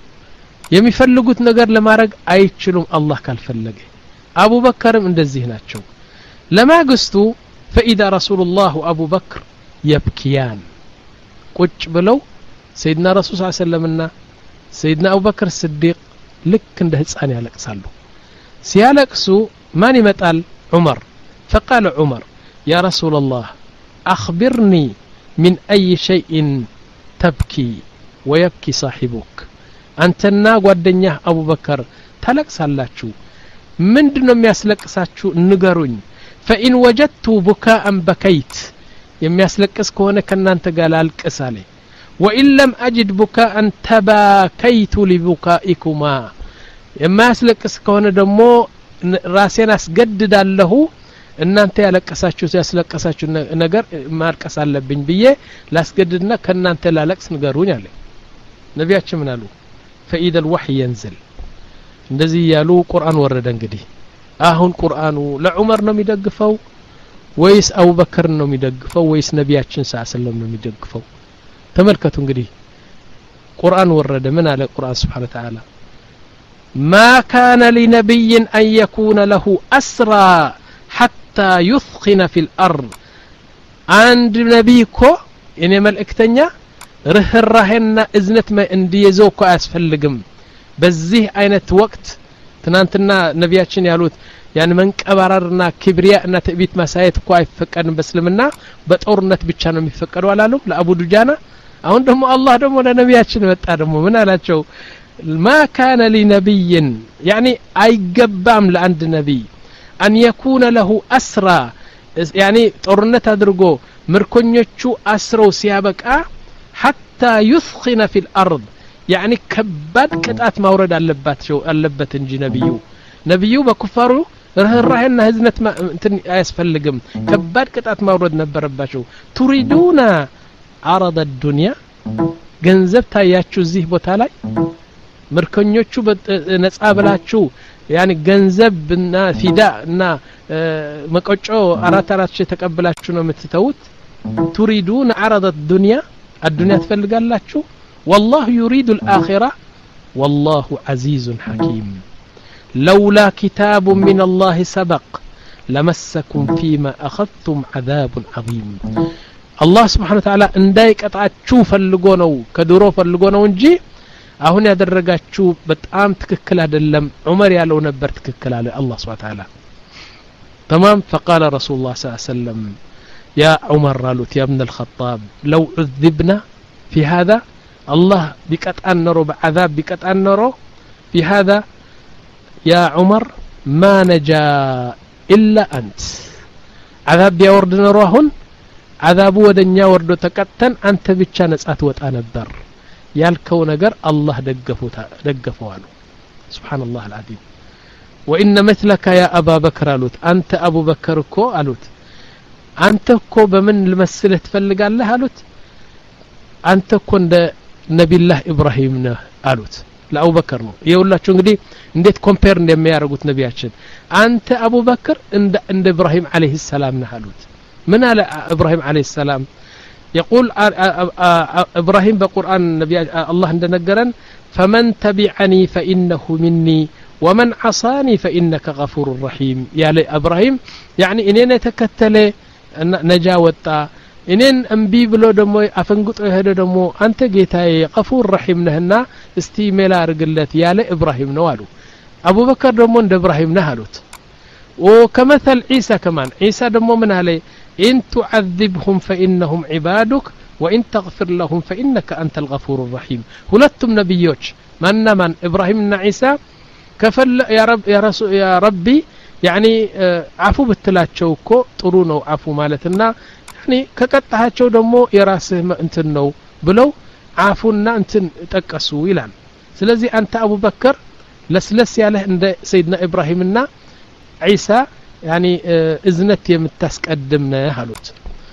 የሚፈልጉት ነገር ለማድረግ አይችሉም አላህ ካልፈለገ አቡ በክርም እንደዚህ ናቸው لما قصوا فاذا رسول الله وابو بكر يبكيان ቁጭ ብለው ሰይድና ረሱል ሰለላሁ ዐለይሂ ወሰለምና ሰይድና አቡበክር ስዲቅ ልክ እንደ ህፃን ያለቅሳሉ ሲያለቅሱ ማን ይመጣል ዑመር فقال عمر يا رسول الله اخبرني من اي شيء تبكي ويبكي صاحبك انتنا ጓደኛህ አቡበክር ታለቅሳላችሁ ምንድነው የሚያስለቅሳችሁ ንገሩኝ فإن وجدت بكاء بكيت የሚያስለቅስ ከሆነ ከናንተ ጋር አልቅስ አለ وإن لم أجد بكاء تباكيت لبكائكما የሚያስለቅስ ከሆነ ደግሞ ራሴን አስገድዳለሁ እናንተ ያለቀሳችሁ ያስለቀሳችሁ ነገር ማርቀስ አለብኝ ብዬ ላስገድድና ከናንተ ላለቅስ ንገሩኝ አለ ነቢያችን ምን አሉ فإذا الوحي ينزل እንደዚህ ያሉ ቁርአን ወረደ እንግዲህ አሁን ቁርአኑ ለዑመር ነው የሚደግፈው ወይስ አቡበከር ነው የሚደግፈው ወይስ ነቢያችን ሰለላሁ ነው የሚደግፈው ተመልከቱ እንግዲህ ቁርአን ወረደ ምን አለ ቁርአን Subhanahu Wa Ta'ala ما كان لنبي أن يكون له أسرى حتى يثخن في الأرض عند نبيكو إني ملئكتنيا رهرهنا إذنت ما انديزوكو أسفلقم بزيه أينت وقت تنانتنا نبياتشن يالوت يعني من كبررنا كبرياءنا تأبيت مسايت كواي فكرن بسلمنا بتورنت بتشانو مفكر ولا لو لأبو دجانا أهون دمو الله دمو لنبياتشن متعلمو من على شو ما كان لنبي يعني أي قبام لعند نبي أن يكون له أسرى يعني تورنت أدرجو مركنيتشو أسرو سيابك أه حتى يثخن في الأرض يعني كبد كتات مورد اللبات شو اللبت انجي نبيو نبيو بكفارو رهرهنا هزنت ما انتن اسفلقم كبد كتات مورد نبرباشو تريدون عرض الدنيا ገንዘብ ታያችሁ እዚህ ቦታ ላይ ምርኮኞቹ ነፃ ብላችሁ ያኒ ገንዘብና ፊዳና መቆጮ አራት አራት ሺህ ተቀበላችሁ ነው የምትተውት تريدون عرض الدنيا الدنيا تفلقالاችሁ والله يريد الآخرة والله عزيز حكيم لولا كتاب من الله سبق لمسكم فيما أخذتم عذاب عظيم الله سبحانه وتعالى اندايك اتعچو ፈልጎ ነው ከድሮ ፈልጎ ነው እንጂ አሁን ያደረጋችሁ በጣም ትክክል አይደለም ዑመር ያለው ነበር ትክክል አለ الله سبحانه وتعالى تمام فقال رسول الله صلى الله عليه وسلم يا عمر قالوا يا ابن الخطاب لو عذبنا في هذا الله بقطعن نرو بعذاب بقطعن نرو في هذا يا عمر ما نجا إلا أنت عذاب يورد نرو هون عذاب ودنيا وردو تقطن أنت ብቻ ነጻት ወጣ ነበር ያልከው ነገር አላህ ደገፉታ ደገፈዋሉ سبحان الله العظيم وإن مثلك يا أبا بكر قالوا أنت أبو بكر كو قالوا أنت كو بمن المسله تفلقالله قالوا أنت كو نبي الله إبراهيم قالوا لأبو بكر ነው ይውላችሁ እንግዲህ እንዴት ኮምፔር እንደሚያደርጉት ነቢያችን አንተ አቡ በክር እንደ እንደ ኢብራሂም አለይሂ ሰላም ነው አሉት من على إبراهيم عليه السلام يقول إبراهيم بقرآن نبي الله عندنا فمن تبعني فإنه مني ومن عصاني فإنك غفور رحيم يا إبراهيم يعني إنين تكتل نجاوتا إنين أنبي بلو دمو أفنقط هذا دمو أنت جيتاي غفور رحيم نهنا استيميلا رجلت يا إبراهيم نوالو أبو بكر دمو عند إبراهيم نهلوت وكمثل عيسى كمان عيسى دمو من عليه إن تعذبهم فإنهم عبادك وإن تغفر لهم فإنك أنت الغفور الرحيم هلتم نبيوش من من إبراهيم وعيسى كفل يا رب يا رسول يا ربي يعني عفو بالتلاتشوكو طرونو عفو مالتنا يعني كقطعاتشو دمو يراسه ما انتنو بلو عفونا انتن تقسوا يلان ስለዚህ أنت أبو بكر لسلس ያለህ እንደ سيدنا إبراهيمنا عيسى يعني إذنت يمتسقدمنا هالوت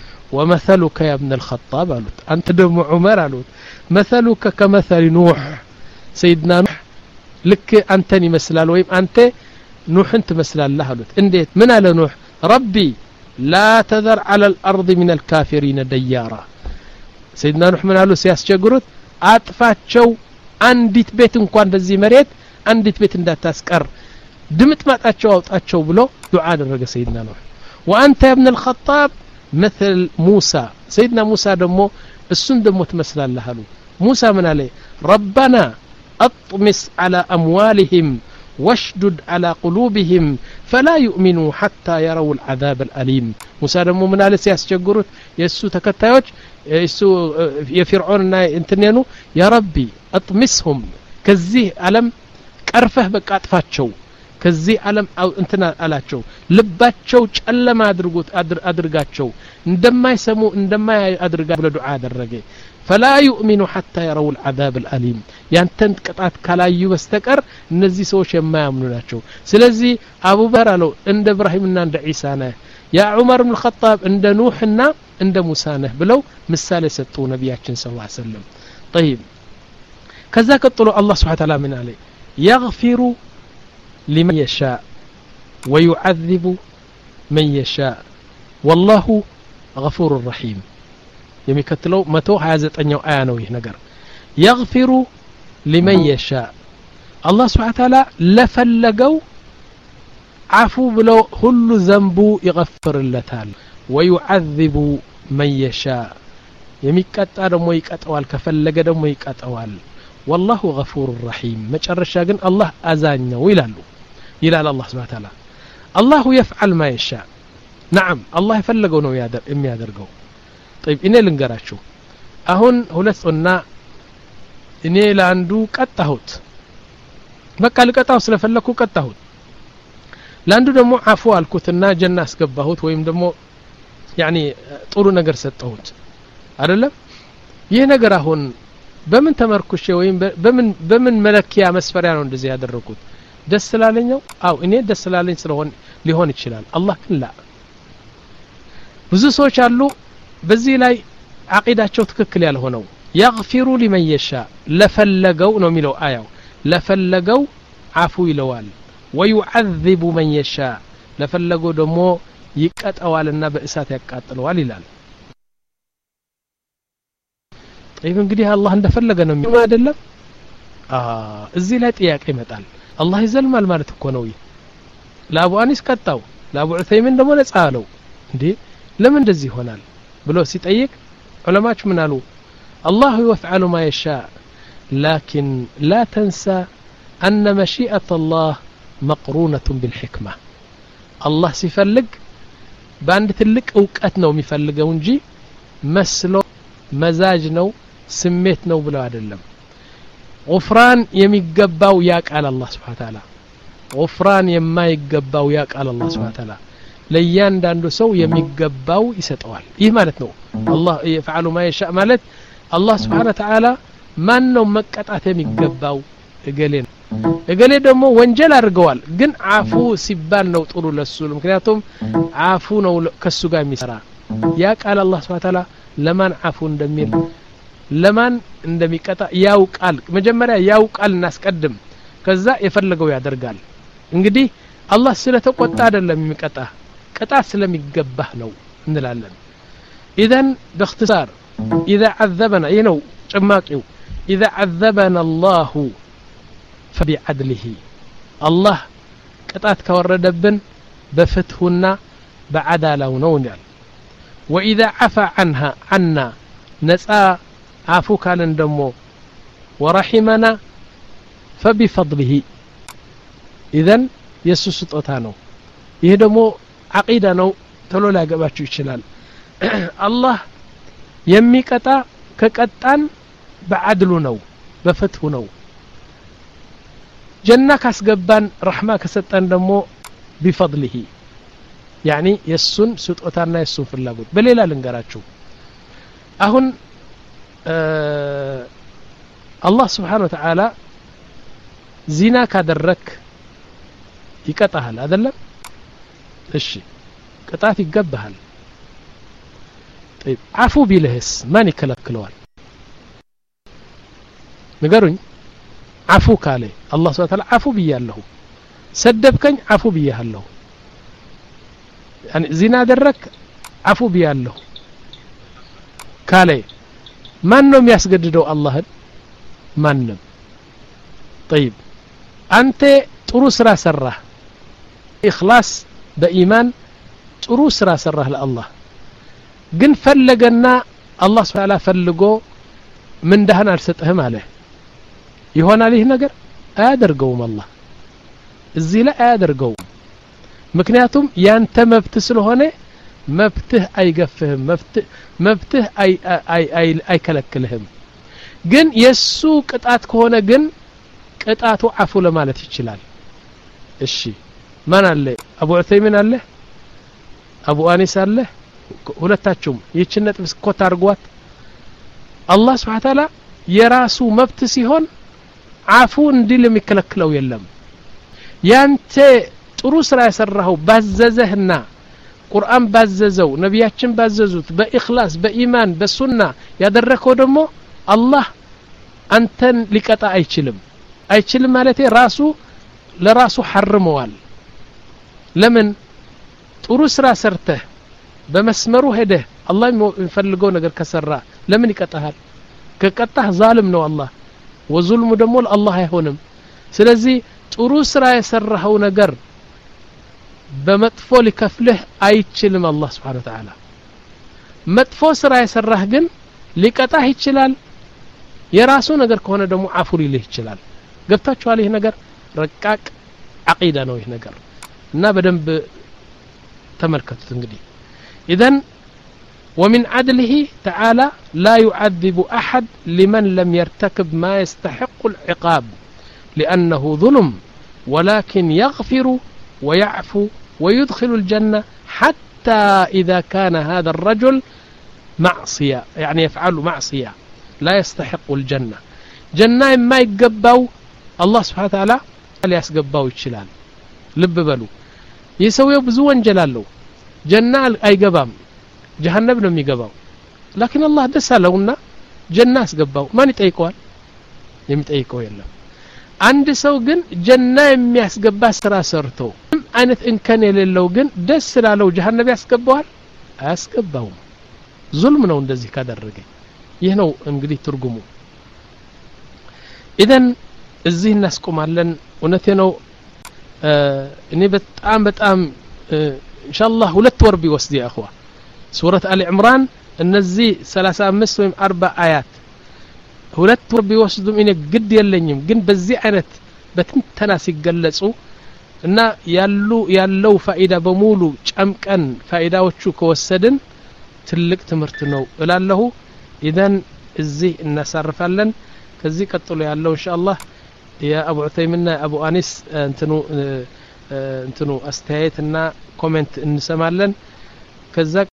ومثلك يا ابن الخطاب هالوت أنت دم عمر هالوت مثلك كمثل نوح سيدنا نوح لك أنتني مثلال ويم أنت نوح أنت مثلال له هالوت انديت من على نوح ربي لا تذر على الأرض من الكافرين ديارا سيدنا نوح من هالو سياس جاقروت أطفاتشو أنديت بيت انكوان بزي مريت أنديت بيت اندات تاسكر دمت ما تأتشوا أو تأتشوا بلو دعاء الرجل سيدنا نوح وأنت يا ابن الخطاب مثل موسى سيدنا موسى دمو السن دمو تمثل الله له موسى من عليه ربنا أطمس على أموالهم واشدد على قلوبهم فلا يؤمنوا حتى يروا العذاب الأليم موسى دمو من عليه سياس جقروت يسو تكتايوش يسو يفرعون انتنينو يا ربي أطمسهم كزيه ألم كرفه بك أطفاتشو ከዚህ ዓለም እንትና አላቸው ልባቸው ጨለማ አድርጉት አድርጋቸው እንደማይሰሙ እንደማይ አድርጋ ብለ ዱዓ አደረገ فلا يؤمنوا حتى يروا العذاب الأليم ያንተን ቅጣት ካላዩ በስተቀር እነዚህ ሰዎች የማያምኑ ናቸው ስለዚህ አቡ በክር አለው እንደ ኢብራሂምና እንደ ዒሳ ነህ يا عمر بن الخطاب عند نوحنا عند موسى نه بلو مثال سطو نبياتنا صلى الله عليه وسلم طيب كذا قطلوا الله سبحانه وتعالى من عليه يغفر لمن يشاء ويعذب من يشاء والله غفور رحيم يمكتلو متو هازتኛው አያ ነው ይህ ነገር يغفر لمن يشاء الله سبحانه وتعالى لفلقوا عفو بلو كل ذنب يغفر اللتال ويعذب من يشاء يمكتا دمو يقطوال كفلق دمو يقطوال والله غفور رحيم مጨረሻ ግን الله አዛኝ ነው ይላሉ ይላል الله سبحانه وتعالى الله يفعل ما يشاء نعم الله يفلقው ነው የሚያደርገው طيب እኔ ልንገራችሁ አሁን ሁለቱና እኔ ላንዱ ቀጣሁት በቃ ልቀጣው ስለፈለኩ ቀጣሁት ላንዱ ደግሞ አፉ አልኩትና ጀና አስገባሁት ወይም ደግሞ يعني ጥሩ ነገር ሰጠሁት አይደለም ይሄ ነገር አሁን በምን ተመርኩሽ ወይም በምን በምን መለኪያ መስፈሪያ ነው እንደዚህ ያደረኩት ደስ ስላለኝው አው እኔ ደስ ስላለኝ ስለሆነ ሊሆን ይችላል አላህ ግን ላ ብዙ ሰዎች አሉ በዚህ ላይ አቂዳቸው ትክክል ያልሆነው يغفر لمن يشاء لفلقوا ነው የሚለው አያው ለፈለገው አፉ ይለዋል ويعذب من يشاء لفلقوا ደሞ ይቀጣዋልና በእሳት ያቃጥለዋል ይላል طيب እንግዲህ አላህ እንደፈለገ ነው የሚሆነው አይደለም አዎ እዚህ ላይ ጥያቄ ይመጣል አላህ ይዘልማል ማለት እኮ ነው ለአቡ አኒስ ቀጣው ለአቡ ዑሰይሚን ደግሞ ነጻ አለው እንዴ ለምን እንደዚህ ይሆናል ብሎ ሲጠይቅ ዑለማዎች ምን አሉ الله يفعل ما يشاء لكن لا تنسى أن مشيئة الله مقرونة بالحكمة الله سيفلق باند تلك اوقات ነው የሚፈልገው እንጂ መስሎ መዛጅ ነው ስሜት ነው ብለው አይደለም غفران የሚገባው ያቃል الله سبحانه وتعالى غفران የማይገባው ያቃል الله سبحانه وتعالى ለያንዳንዱ ሰው የሚገባው ይሰጠዋል ይህ ማለት ነው الله يفعل ما يشاء ማለት الله سبحانه وتعالى ማን ነው መቀጣት የሚገባው እገሌ ነው እገሌ ደግሞ ወንጀል አድርገዋል ግን አፉ ሲባል ነው ጥሩ ለሱ ምክንያቱም አፉ ነው ከሱ ጋር የሚሰራ ያቃል الله سبحانه وتعالى ለማን አፉ እንደሚል ለማን እንደሚቀጣ ያውቃል መጀመሪያ ያውቃል እናስቀድም ከዛ የፈለገው ያደርጋል እንግዲህ አላህ ስለተቆጣ አይደለም የሚቀጣ ቅጣት ስለሚገባህ ነው እንላለን اذا باختصار اذا عذبنا ينو ጭማቂው اذا عذبنا الله فبعدله الله ቅጣት ከወረደብን በፍትሁና በአዳላው ነው እንላለን واذا عفى عنها عنا نصا عفو كان دمو ورحمنا فبفضله اذن يسوع ስጦታ ነው ይሄ ደግሞ አቂዳ ነው ተሎ ላገባችሁ ይችላል አላህ የሚቀጣ ከቀጣን በአድሉ ነው በፍትሁ ነው ጀና ካስገባን ረህማ ከሰጠን ደግሞ بفضله يعني የሱን ስጦታና የሱን ፍላጎት በሌላ ልንገራችሁ አሁን الله سبحانه وتعالى زنا ካደረክ ይቀጣሃል አይደለም እሺ ቅጣት ይገባሃል طيب عفو ቢልህስ ማን ይከለክለዋል ንገሩኝ عفو ካለ الله سبحانه وتعالى عفو ብያለሁ ሰደብከኝ عفو ብያለሁ يعني زنا አደረክ عفو ብያለሁ ካለ ማን ነው የሚያስገድደው አላህን ማንም طيب አንተ ጥሩ ስራ ሰራህ ኢኽላስ በኢማን ጥሩ ስራ ሰራህ ለአላህ ግን ፈለገና አላህ Subhanahu Wa Ta'ala ፈልጎ ምን ደህና አልሰጠህም አለ ይሆናል ይህ ነገር አያደርገውም አላህ እዚህ ላይ አያደርገውም ምክንያቱም ያንተ መብት ስለሆነ መብትህ አይገፍህም መብትህ መብትህ አይ አይ አይ አይከለክልህም ግን የሱ ቅጣት ከሆነ ግን ቅጣቱ አፉ ለማለት ይችላል እሺ ማን አለ አቡ ዑሰይሚን አለ አቡ አኒስ አለ ሁለታችሁም ይህችን ነጥብ ስኮት አርጓት አላህ Subhanahu Wa Ta'ala የራሱ መብት ሲሆን አፉ እንዲል የሚከለክለው የለም ያንተ ጥሩ ስራ ያሰራው ባዘዘህና ቁርአን ባዘዘው ነብያችን ባዘዙት በኢኽላስ በኢማን በሱና ያደረከው ደግሞ አላህ አንተን ሊቀጣ አይችልም አይችልም ማለት ራሱ ለራሱ حرمዋል ለምን ጥሩ ስራ ሰርተህ በመስመሩ ሄደህ አላህ የሚፈልገው ነገር ከሰራ ለምን ይቀጣሃል ከቀጣህ ዛልም ነው አላህ ወዙልሙ ደግሞ ለአላህ አይሆንም ስለዚህ ጥሩ ስራ የሰራኸው ነገር በመጥፎ ሊከፍልህ አይችልም አላህ Subhanahu Wa Ta'ala መጥፎ ስራ የሰራህ ግን ሊቀጣህ ይችላል የራሱ ነገር ከሆነ ደግሞ አፉ ሊልህ ይችላል ገብታችኋል ይሄ ነገር ረቃቅ አቂዳ ነው ይሄ ነገር እና በደንብ ተመልከቱት እንግዲህ اذا ومن عدله تعالى لا يعذب أحد لمن لم يرتكب ما يستحق العقاب لأنه ظلم ولكن يغفر ويعفو ويدخل الجنة حتى إذا كان هذا الرجل معصية يعني يفعل معصية لا يستحق الجنة جنة ما يقبوا الله سبحانه وتعالى لا يسقبوا يشلال لب بلو يسوي بزوان جلاله جنة أي قبام جهنم لم يقبوا لكن الله دس لهنا جنة يسقبوا ما نتأيقوال يمتأيقوا يلا عند سو جن جنة يسقبها سرا سرتو አይነት እንከን የሌለው ግን ደስ ስላለው ጀሃነም ያስገባዋል አያስገባውም ዙልም ነው እንደዚህ ካደረገ ይህ ነው እንግዲህ ትርጉሙ ኢደን እዚህ እናስቆማለን እውነቴ ነው እኔ በጣም በጣም ኢንሻአላህ ሁለት ወር ቢወስድ ያ اخوا ሱረት አሊ ኢምራን እነዚህ ሰላሳ አምስት ወይም አርባ አያት ሁለት ወር ቢወስዱም እኔ ግድ የለኝም ግን በዚህ አይነት በትንተና ሲገለጹ እና ያሉ ያለው ፋይዳ በሙሉ ጨምቀን ፋይዳዎቹ ከወሰድን ትልቅ ትምህርት ነው እላለሁ ኢደን እዚህ እናሳርፋለን ከዚህ ቀጥሎ ያለው ኢንሻአላህ የአቡ ዑተይምና አቡ አኒስ እንትኑ እንትኑ አስተያየትና ኮሜንት እንሰማለን ከዛ